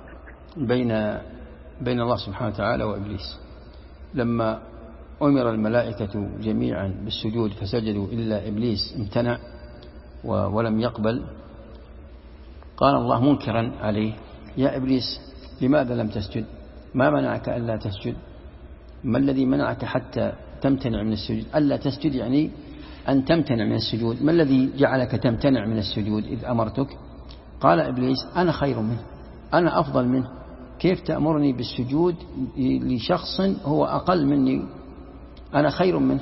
بين الله سبحانه وتعالى وإبليس لما أمر الملائكة جميعا بالسجود فسجدوا إلا إبليس امتنع ولم يقبل. قال الله منكرا عليه يا إبليس لماذا لم تسجد؟ ما منعك ألا تسجد؟ ما الذي منعك حتى تمتنع من السجود؟ ألا تسجد يعني أن تمتنع من السجود. ما الذي جعلك تمتنع من السجود إذ أمرتك؟ قال إبليس أنا خير منه، أنا أفضل منه، كيف تأمرني بالسجود لشخص هو أقل مني؟ أنا خير منه.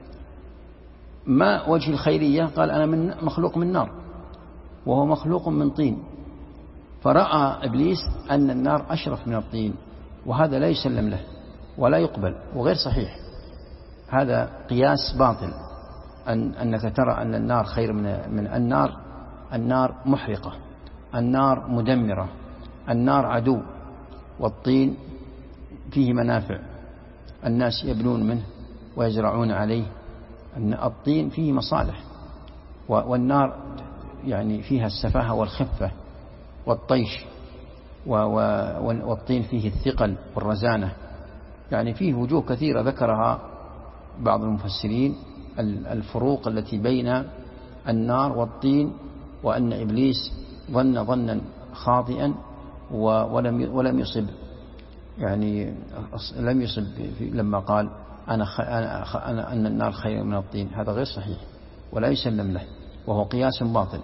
ما وجه الخيرية؟ قال أنا مخلوق من نار وهو مخلوق من طين، فرأى إبليس أن النار أشرف من الطين، وهذا لا يسلم له ولا يقبل وغير صحيح. هذا قياس باطل أنك ترى أن النار خير من النار. النار محرقة، النار مدمرة، النار عدو، والطين فيه منافع، الناس يبنون منه ويزرعون عليه. الطين فيه مصالح، والنار يعني فيها السفاهة والخفة والطيش، والطين فيه الثقل والرزانة. يعني فيه وجوه كثيرة ذكرها بعض المفسرين، الفروق التي بين النار والطين، وأن إبليس ظن ظنا خاطئا ولم يصب، يعني لم يصب لما قال أنا أن النار خير من الطين. هذا غير صحيح ولا يسلم له، وهو قياس باطل.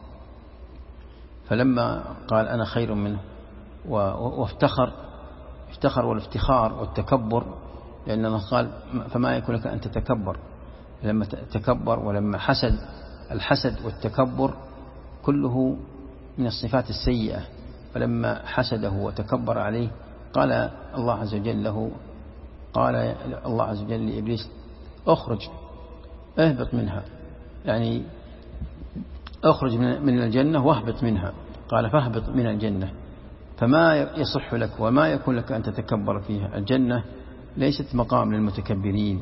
فلما قال أنا خير منه وافتخر والافتخار والتكبر، لأن الله قال فما يكون لك أن تتكبر. لما تكبر ولما حسد، الحسد والتكبر كله من الصفات السيئة. فلما حسده وتكبر عليه قال الله عز وجل لإبليس اخرج اهبط منها، يعني اخرج من الجنة واهبط منها. قال فاهبط من الجنة، فما يصح لك وما يكون لك أن تتكبر فيها. الجنة ليست مقام للمتكبرين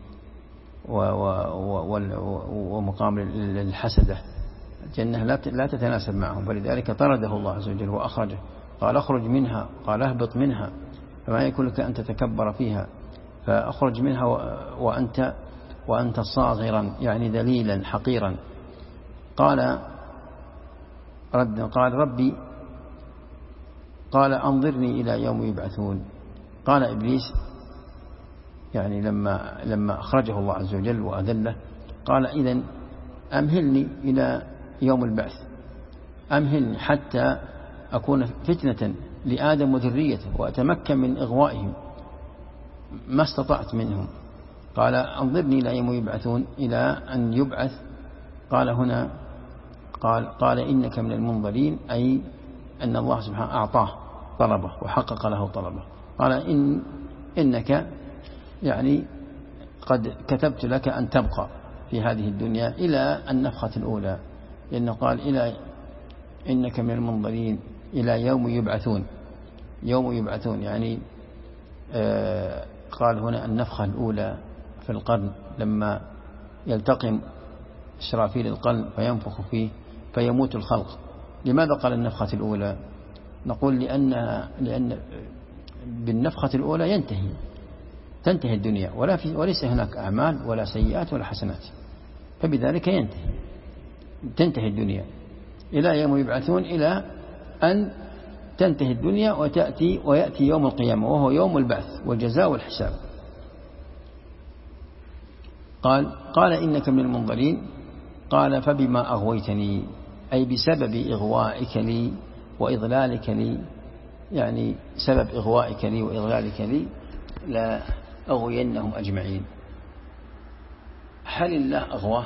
ومقام للحسدة. الجنة لا تتناسب معهم، فلذلك طرده الله عز وجل وأخرجه. قال اخرج منها، قال اهبط منها، فما يكون لك أن تتكبر فيها، فأخرج منها وأنت صاغرا، يعني ذليلا حقيرا. قال ربي، قال أنظرني إلى يوم يبعثون. قال إبليس يعني لما أخرجه الله عز وجل وأذله، قال إذن أمهلني إلى يوم البعث، أمهلني حتى أكون فتنة لآدم وذريته وأتمكن من إغوائهم ما استطعت منهم. قال أنظرني إلى يوم يبعثون، إلى أن يبعث. قال هنا قال إنك من المنظرين، أي أن الله سبحانه أعطاه طلبه وحقق له طلبه. قال إنك يعني قد كتبت لك أن تبقى في هذه الدنيا إلى النفخة الأولى، لأنه قال إنك من المنظرين إلى يوم يبعثون. يوم يبعثون يعني قال هنا النفخة الأولى في القرن، لما يلتقم إسرافيل القلب فينفخ فيه فيموت الخلق. لماذا قال النفخة الأولى؟ نقول لأن بالنفخة الأولى تنتهي الدنيا، وليس هناك أعمال ولا سيئات ولا حسنات، فبذلك تنتهي الدنيا إلى يوم يبعثون، إلى أن تنتهي الدنيا ويأتي يوم القيامة، وهو يوم البعث والجزاء والحساب. قال إنك من المنظرين. قال فبما أغويتني، أي بسبب إغوائك لي وإضلالك لي، يعني سبب إغوائك لي وإضلالك لي لا أغوينهم أجمعين. هل الله أغواه؟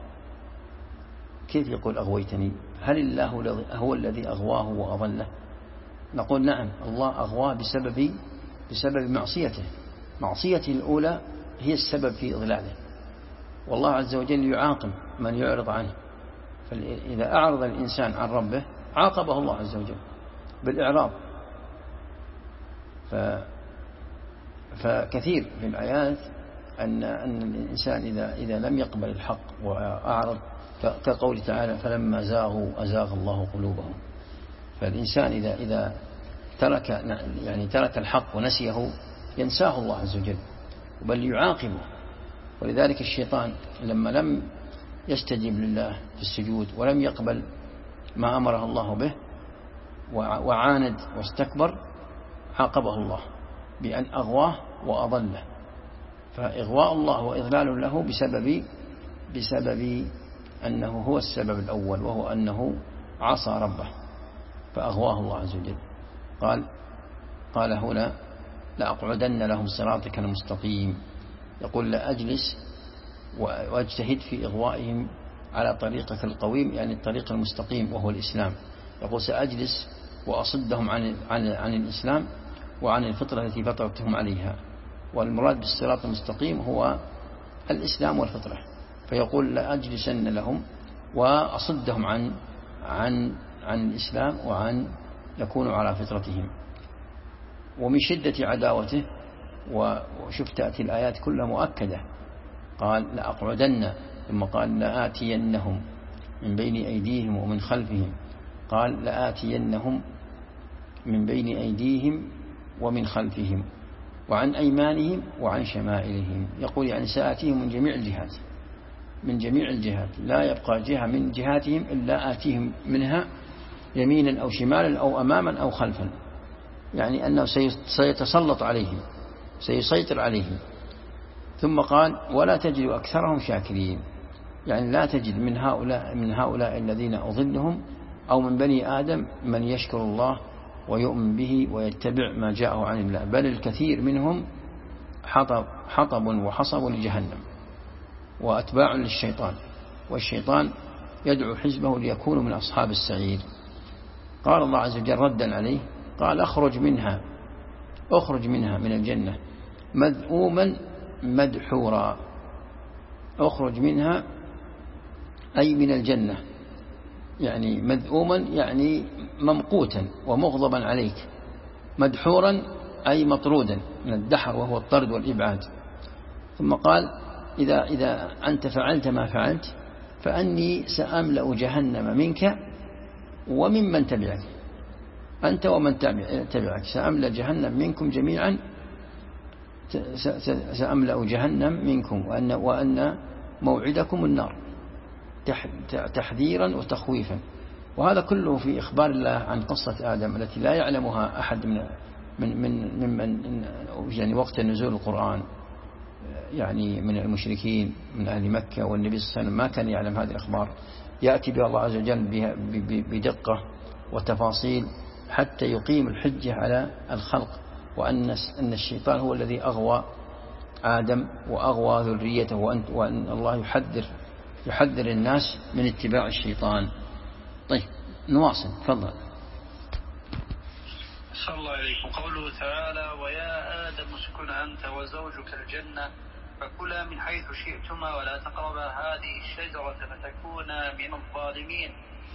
كيف يقول أغويتني؟ هل الله هو الذي أغواه وأضله؟ نقول نعم، الله أغواه بسبب معصيته. معصيته الأولى هي السبب في إضلاله، والله عز وجل يعاقب من يعرض عنه. فإذا أعرض الإنسان عن ربه عاقبه الله عز وجل بالإعراض. فكثير في الآيات أن الإنسان إذا لم يقبل الحق وأعرض، كقول تعالى فلما زاغوا أزاغ الله قلوبهم. فالإنسان إذا ترك الحق ونسيه ينساه الله عز وجل بل يعاقبه. ولذلك الشيطان لما لم يستجيب لله في السجود ولم يقبل ما أمره الله به وعاند واستكبر، عاقبه الله بأن أغواه وأضله. فإغواء الله وإضلاله له بسبب أنه هو السبب الأول، وهو أنه عصى ربه فأغواه الله عز وجل. قال هنا لأقعدن لهم صراطك المستقيم. يقول لا أجلس واجتهد في إغوائهم على طريقك القويم، يعني الطريق المستقيم وهو الإسلام. يقول سأجلس وأصدهم عن الإسلام وعن الفطرة التي فطرتهم عليها، والمراد بالصراط المستقيم هو الإسلام والفطرة. فيقول لا أجلسن لهم وأصدهم عن الإسلام وعن يكونوا على فطرتهم. ومن شدة عداوته. وشوف تأتي الآيات كلها مؤكدة، قال لأقعدن، ثم قال لآتينهم من بين أيديهم ومن خلفهم، قال لآتينهم من بين أيديهم ومن خلفهم وعن أيمانهم وعن شمائلهم. يقول يعني سآتيهم من جميع الجهات، من جميع الجهات، لا يبقى جهة من جهاتهم إلا آتيهم منها يمينا أو شمالا أو أماما أو خلفا، يعني أنه سيتسلط عليهم، سيسيطر عليهم. ثم قال ولا تجد أكثرهم شاكرين، يعني لا تجد من هؤلاء الذين أضلهم أو من بني آدم من يشكر الله ويؤمن به ويتبع ما جاءه عن الله، بل الكثير منهم حطب وحصب لجهنم وأتباع للشيطان، والشيطان يدعو حزبه ليكونوا من أصحاب السعير. قال الله عز وجل ردا عليه، قال اخرج منها من الجنة مذءوما مدحورا. اخرج منها أي من الجنة، يعني مذءوما يعني ممقوتا ومغضبا عليك، مدحورا أي مطرودا من الدحر وهو الطرد والإبعاد. ثم قال إذا أنت فعلت ما فعلت فأني سأملأ جهنم منك وممن تبعك، أنت ومن تبعك سأملأ جهنم منكم جميعا، سأملأ جهنم منكم وأن موعدكم النار، تحذيرا وتخويفا. وهذا كله في إخبار الله عن قصة آدم التي لا يعلمها أحد من يعني وقت نزول القرآن، يعني من المشركين من أهل مكة، والنبي صلى الله عليه وسلم ما كان يعلم هذه الأخبار، يأتي بها الله عز وجل بدقة وتفاصيل حتى يقيم الحجة على الخلق، وأن الشيطان هو الذي أغوى آدم وأغوى ذريته، وأن الله يحذر الناس من اتباع الشيطان. طيب نواصل، تفضل. صلى الله عليكم. قوله تعالى ويا آدم اسكن أنت وزوجك الجنة فكلا من حيث شئتما ولا تقربا هذه الشجرة فتكونا من الظالمين.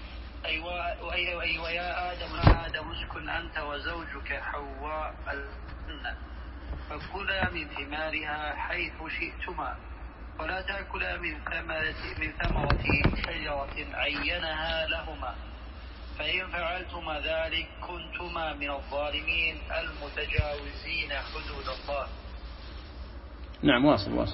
أي ويا آدم اسكن أنت وزوجك حواء الجنة فكلا من ثمارها حيث شئتما ولا تأكلا من ثمرة شجرة عينها لهما، فإن فعلتما ذلك كنتما من الظالمين المتجاوزين حدود الله. نعم، واصل.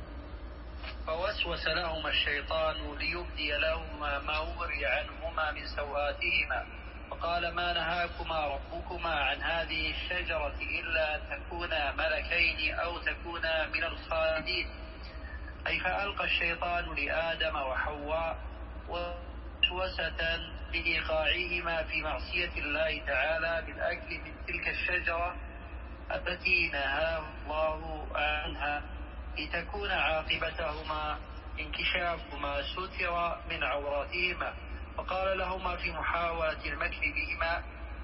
فوسوس لهما الشيطان ليبدي لهما ما وري عنهما من سوآتهما، وقال ما نهاكما ربكما عن هذه الشجرة إلا أن تكونا ملكين أو تكونا من الخالدين. أي فألقى الشيطان لآدم وحواء وسوسة لإيقاعهما في معصية الله تعالى بالأكل من تلك الشجرة التي نهاه الله عنها، لتكون عاقبتهما انكشاف ما ستر من عوراتهما. وقال لهما في محاولة المكر بهما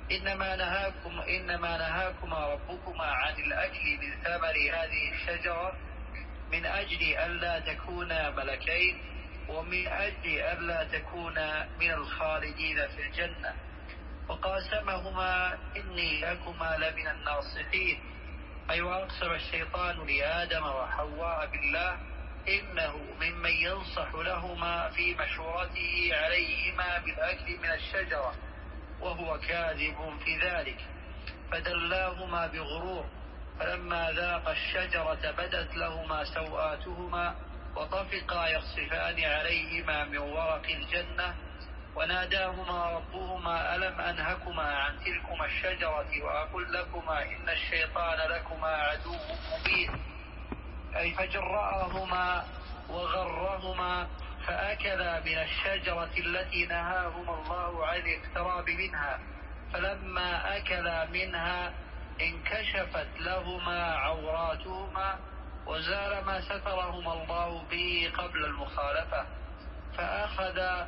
إنما نهاكما ربكما عن الأكل من ثمر هذه الشجرة من أجل ألا تكونا ملكين ومن أجل ألا تكونا من الخالدين في الجنة. وقاسمهما إني لكما لمن الناصحين. أي وأقسم الشيطان لآدم وحواء بالله إنه ممن ينصح لهما في مشورته عليهما بالأكل من الشجرة، وهو كاذب في ذلك، فدلاهما بغرور. فلما ذاقا الشجرة بدت لهما سوآتهما وطفقا يخصفان عليهما من ورق الجنة، وناداهما ربهما ألم أنهكما عن تلكما الشجرة وأقل لكما إن الشيطان لكما عدو مبين. أي فجرأهما وغرهما فأكلا من الشجرة التي نهاهما الله عن الاقتراب منها، فلما أكلا منها انكشفت لهما عوراتهما وزال ما سترهما الله به قبل المخالفة، فأخذ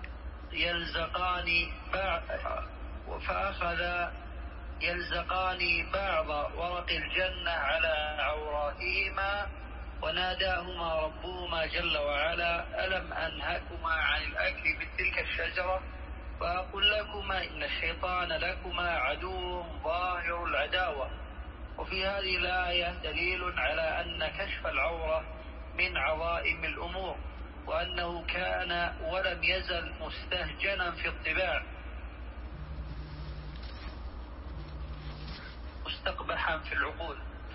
يلزقان بعض ورق الجنة على عوراتهما، وناداهما ربهما جل وعلا ألم أنهكما عن الأكل من تلك الشجرة. فأقول لكما إن الشيطان لكما عدو ظاهر العداوة. وفي هذه الآية دليل على أن كشف العورة من عظائم الأمور، وأنه كان ولم يزل مستهجنا في الطباع مستقبحا في العقول.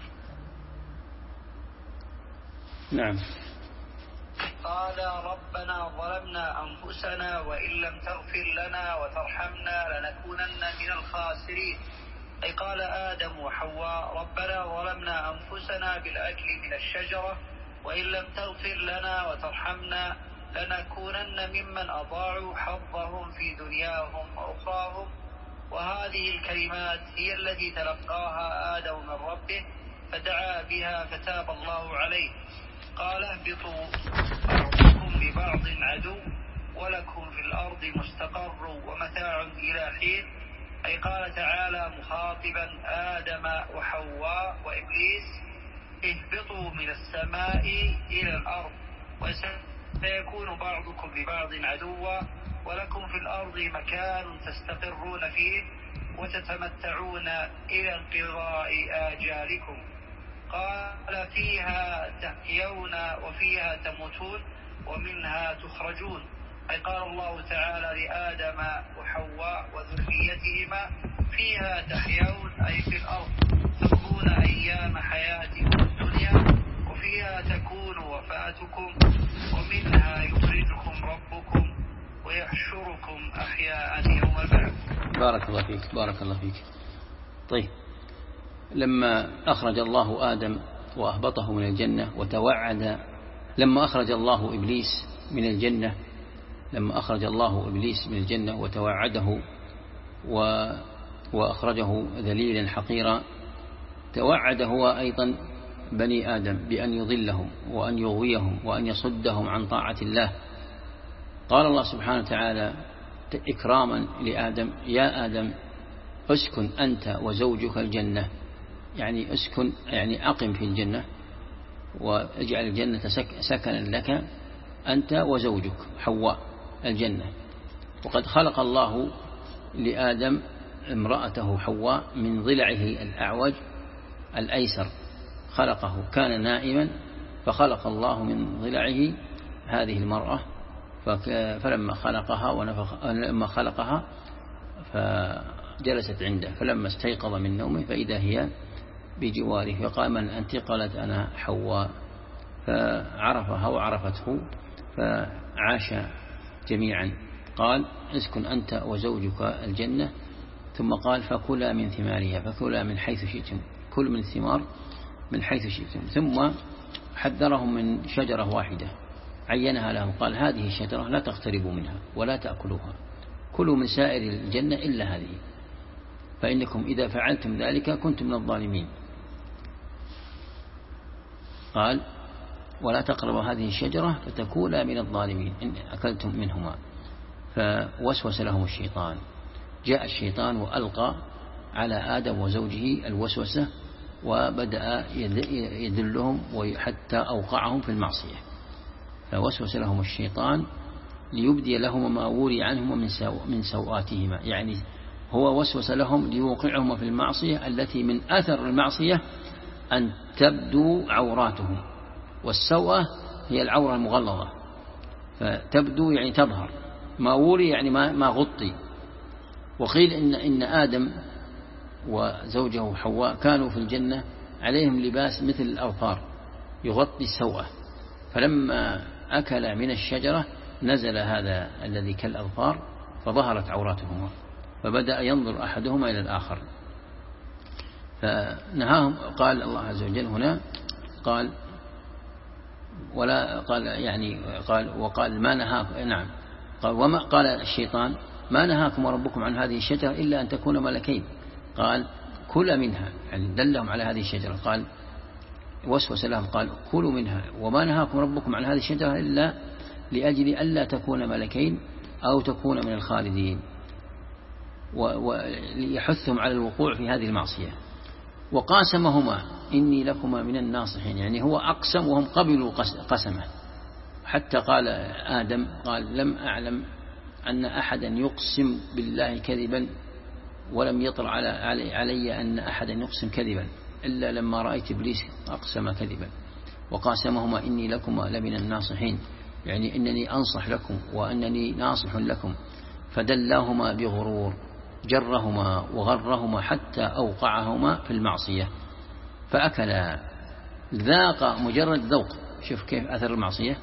نعم. قال ربنا ظلمنا أنفسنا وإن لم تغفر لنا وترحمنا لنكونن من الخاسرين. أي قال آدم وحواء ربنا ظلمنا أنفسنا بالأكل من الشجرة وإن لم تغفر لنا وترحمنا لنكونن ممن أضاعوا حظهم في دنياهم وأخراهم. وهذه الكلمات هي التي تلقاها آدم من ربه فدعا بها فتاب الله عليه. قال اهبطوا بعضكم لبعض عدو ولكم في الأرض مستقر ومتاع إلى حين. أي قال تعالى مخاطبا آدم وحواء وإبليس اهبطوا من السماء إلى الأرض وسيكون بعضكم لبعض عدوا ولكم في الأرض مكان تستقرون فيه وتتمتعون إلى انقضاء آجالكم. قال فيها تحيون وفيها تموتون ومنها تخرجون. أي قال الله تعالى لآدم وحواء وذريتهما فيها تحيون أي في الأرض تكون أيام حياتكم الدنيا وفيها تكون وفاتكم ومنها يخرجكم ربكم ويحشركم أحياء يوم البعث. بارك الله فيك بارك الله فيك. طيب، لما أخرج الله آدم وأهبطه من الجنة وتوعد، لما أخرج الله إبليس من الجنة، لما أخرج الله إبليس من الجنة وتوعده وأخرجه ذليلا حقيرا، توعد هو أيضا بني آدم بأن يضلهم وأن يغويهم وأن يصدهم عن طاعة الله. قال الله سبحانه وتعالى إكراما لآدم يا آدم اسكن أنت وزوجك الجنة، يعني اسكن يعني أقم في الجنة واجعل الجنة سكنا لك أنت وزوجك حواء الجنة. وقد خلق الله لآدم امرأته حواء من ضلعه الأعوج الأيسر، خلقه كان نائما فخلق الله من ضلعه هذه المرأة، فلما خلقها فجلست عنده، فلما استيقظ من نومه فإذا هي بجواره فقال من أنت؟ قالت أنا حواء، فعرفها وعرفته فعاش جميعا. قال اسكن أنت وزوجك الجنة، ثم قال فكلا من ثمارها، فكلا من حيث شئتم، كل من الثمار من حيث شئتم. ثم حذرهم من شجرة واحدة عينها لهم، قال هذه الشجرة لا تقتربوا منها ولا تأكلوها، كلوا من سائر الجنة إلا هذه، فإنكم إذا فعلتم ذلك كنتم من الظالمين. قال ولا تقربوا هذه الشجرة فتكونا من الظالمين إن أكلتم منهما. فوسوس لهم الشيطان، جاء الشيطان وألقى على آدم وزوجه الوسوسة وبدأ يدلهم وحتى أوقعهم في المعصية. فوسوس لهم الشيطان ليبدي لهم ما وري عنهم من سوآتهما، يعني هو وسوس لهم ليوقعهم في المعصية التي من أثر المعصية أن تبدو عوراتهم، والسوءة هي العورة المغلظة، فتبدو يعني تظهر، ما وري يعني ما غطي. وقيل إن آدم وزوجه حواء كانوا في الجنة عليهم لباس مثل الأوفار يغطي السوءة، فلما أكل من الشجرة نزل هذا الذي كالأظفار فظهرت عوراتهما، فبدأ ينظر أحدهما إلى الآخر فنهاهم. قال الله عز وجل هنا قال ولا قال يعني وقال ما نهاكم، نعم قال وما قال الشيطان ما نهاكم ربكم عن هذه الشجرة إلا أن تكون ملكين، قال كل منها، يعني دلهم على هذه الشجرة، قال وسوس لهم قال كلوا منها، وما نهاكم ربكم عن هذه الشجرة إلا لأجل ألا تكون ملكين أو تكون من الخالدين، وليحثهم على الوقوع في هذه المعصية. وقاسمهما إني لكما من الناصحين، يعني هو أقسم وهم قبلوا قسمه، حتى قال آدم قال لم أعلم أن أحدا يقسم بالله كذبا، ولم يطر علي أن أحدا يقسم كذبا إلا لما رأيت إبليس أقسم كذبا وقاسمهما إني لكما لمن الناصحين، يعني إنني أنصح لكم وأنني ناصح لكم، فدلاهما بغرور جرهما وغرهما حتى أوقعهما في المعصية فأكلا. ذاق مجرد ذوق، شوف كيف أثر المعصية،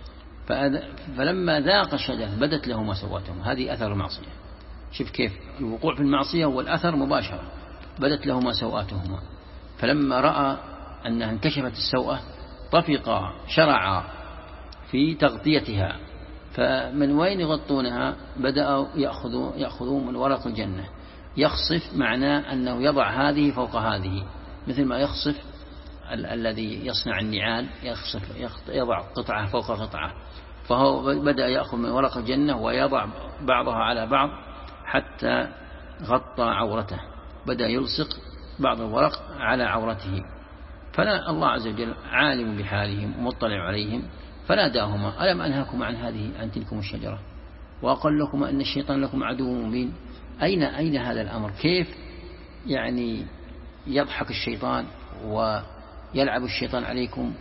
فلما ذاق الشجرة بدت لهما سواتهما، هذه أثر المعصية. شوف كيف الوقوع في المعصية والأثر مباشرة، بدت لهما سواتهما، فلما رأى أنها انكشفت السوءة طفقا شرعا في تغطيتها، فمن وين يغطونها؟ بدأوا يأخذون من ورق الجنة. يخصف معناه أنه يضع هذه فوق هذه، مثل ما يخصف الذي يصنع النعال، يضع قطعة فوق قطعة، فهو بدأ يأخذ من ورق الجنة ويضع بعضها على بعض حتى غطى عورته، بدأ يلصق بعض الورق على عورته. فلا الله عز وجل عالم بحالهم ومطلع عليهم، فناداهما ألم أنهاكم عن تلكم الشجرة وأقل لكم أن الشيطان لكم عدو مبين. أين هذا الأمر؟ كيف يعني يضحك الشيطان ويلعب الشيطان عليكم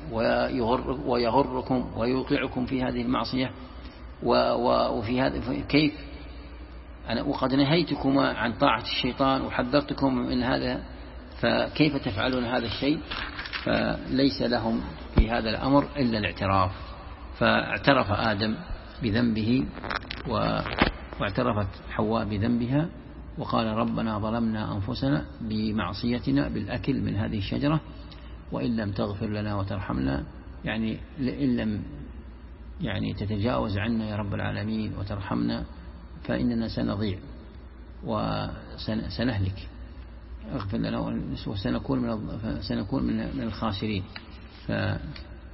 ويغركم ويوقعكم في هذه المعصية، وفي هذا كيف أنا وقد نهيتكما عن طاعة الشيطان وحذرتكم من هذا، فكيف تفعلون هذا الشيء؟ فليس لهم في هذا الأمر إلا الاعتراف. فاعترف آدم بذنبه واعترفت حواء بذنبها، وقال ربنا ظلمنا أنفسنا بمعصيتنا بالأكل من هذه الشجرة، وإن لم تغفر لنا وترحمنا، يعني إن لم يعني تتجاوز عنا يا رب العالمين وترحمنا فإننا سنضيع وسنهلك، اغفر لنا وسنكون من الخاسرين. فقبل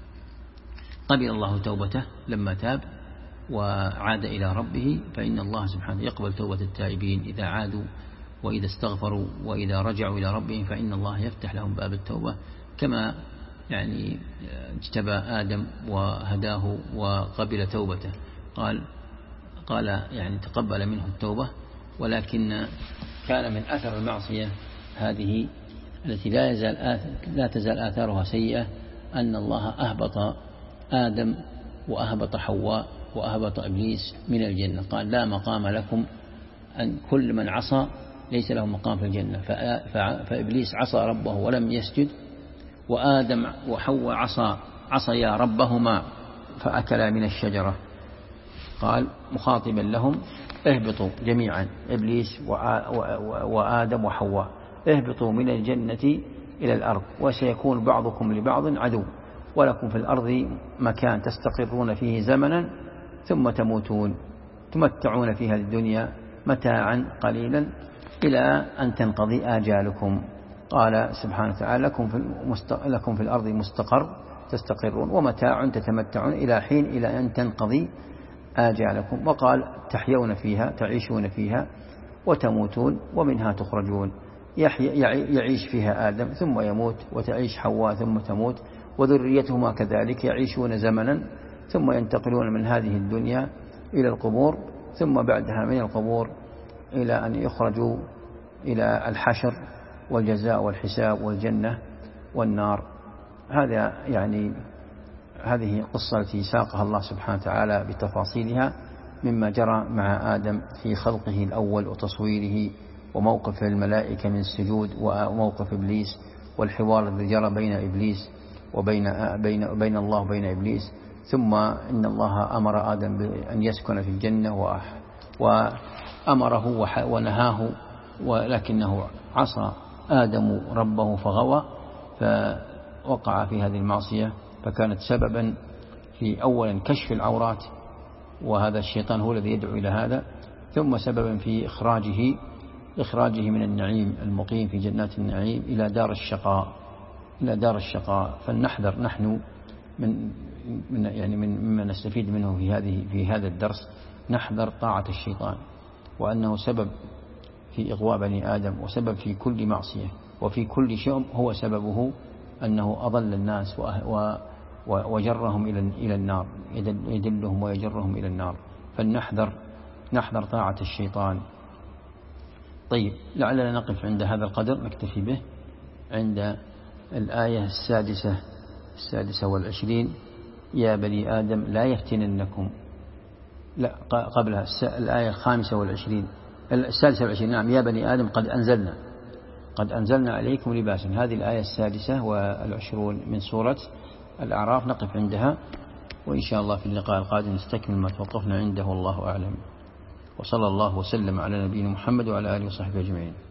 الله توبته لما تاب وعاد إلى ربه، فإن الله سبحانه يقبل توبة التائبين إذا عادوا وإذا استغفروا وإذا رجعوا إلى ربهم، فإن الله يفتح لهم باب التوبة، كما يعني اجتبى آدم وهداه وقبل توبته. قال يعني تقبل منه التوبة، ولكن كان من أثر المعصية هذه التي لا تزال آثارها سيئة أن الله أهبط آدم وأهبط حواء وأهبط إبليس من الجنة. قال لا مقام لكم، أن كل من عصى ليس له مقام في الجنة. فإبليس عصى ربه ولم يسجد، وآدم وحواء عصيا ربهما فأكلا من الشجرة. قال مخاطبا لهم اهبطوا جميعا، إبليس وآدم وحواء، اهبطوا من الجنة إلى الأرض وسيكون بعضكم لبعض عدو، ولكم في الأرض مكان تستقرون فيه زمنا ثم تموتون، تمتعون في هذه الدنيا متاعا قليلا إلى أن تنقضي آجالكم. قال سبحانه وتعالى لكم في الأرض مستقر تستقرون ومتاع تتمتعون إلى حين إلى أن تنقضي آجالكم. وقال تحيون فيها تعيشون فيها وتموتون ومنها تخرجون. يعيش فيها آدم ثم يموت، وتعيش حواء ثم تموت، وذريتهما كذلك يعيشون زمنا ثم ينتقلون من هذه الدنيا إلى القبور، ثم بعدها من القبور إلى أن يخرجوا إلى الحشر والجزاء والحساب والجنة والنار. هذا يعني هذه قصة التي ساقها الله سبحانه وتعالى بتفاصيلها مما جرى مع آدم في خلقه الأول وتصويره، وموقف الملائكة من السجود، وموقف إبليس، والحوار الذي جرى بين إبليس وبين الله وبين إبليس. ثم إن الله أمر آدم بأن يسكن في الجنة وأمره ونهاه، ولكنه عصى آدم ربه فغوى، فوقع في هذه المعصية، فكانت سببا في أولا كشف العورات، وهذا الشيطان هو الذي يدعو إلى هذا، ثم سببا في إخراجه من النعيم المقيم في جنات النعيم إلى دار الشقاء. فلنحذر نحن مما نستفيد منه في هذا الدرس، نحذر طاعة الشيطان، وأنه سبب في إغواء بني آدم، وسبب في كل معصية، وفي كل شيء هو سببه أنه أضل الناس وجرهم إلى النار، يدلهم ويجرهم إلى النار. فلنحذر نحذر طاعة الشيطان. طيب، لعلنا نقف عند هذا القدر، نكتفي به عند الآية 26 يا بني آدم لا يفتننكم، لا قبلها الآية 25 26 نعم، يا بني آدم قد أنزلنا عليكم لباسا. هذه الآية 26 من سورة الأعراف، نقف عندها، وإن شاء الله في اللقاء القادم نستكمل ما توقفنا عنده، والله أعلم. وصلى الله وسلم على نبينا محمد وعلى آله وصحبه أجمعين.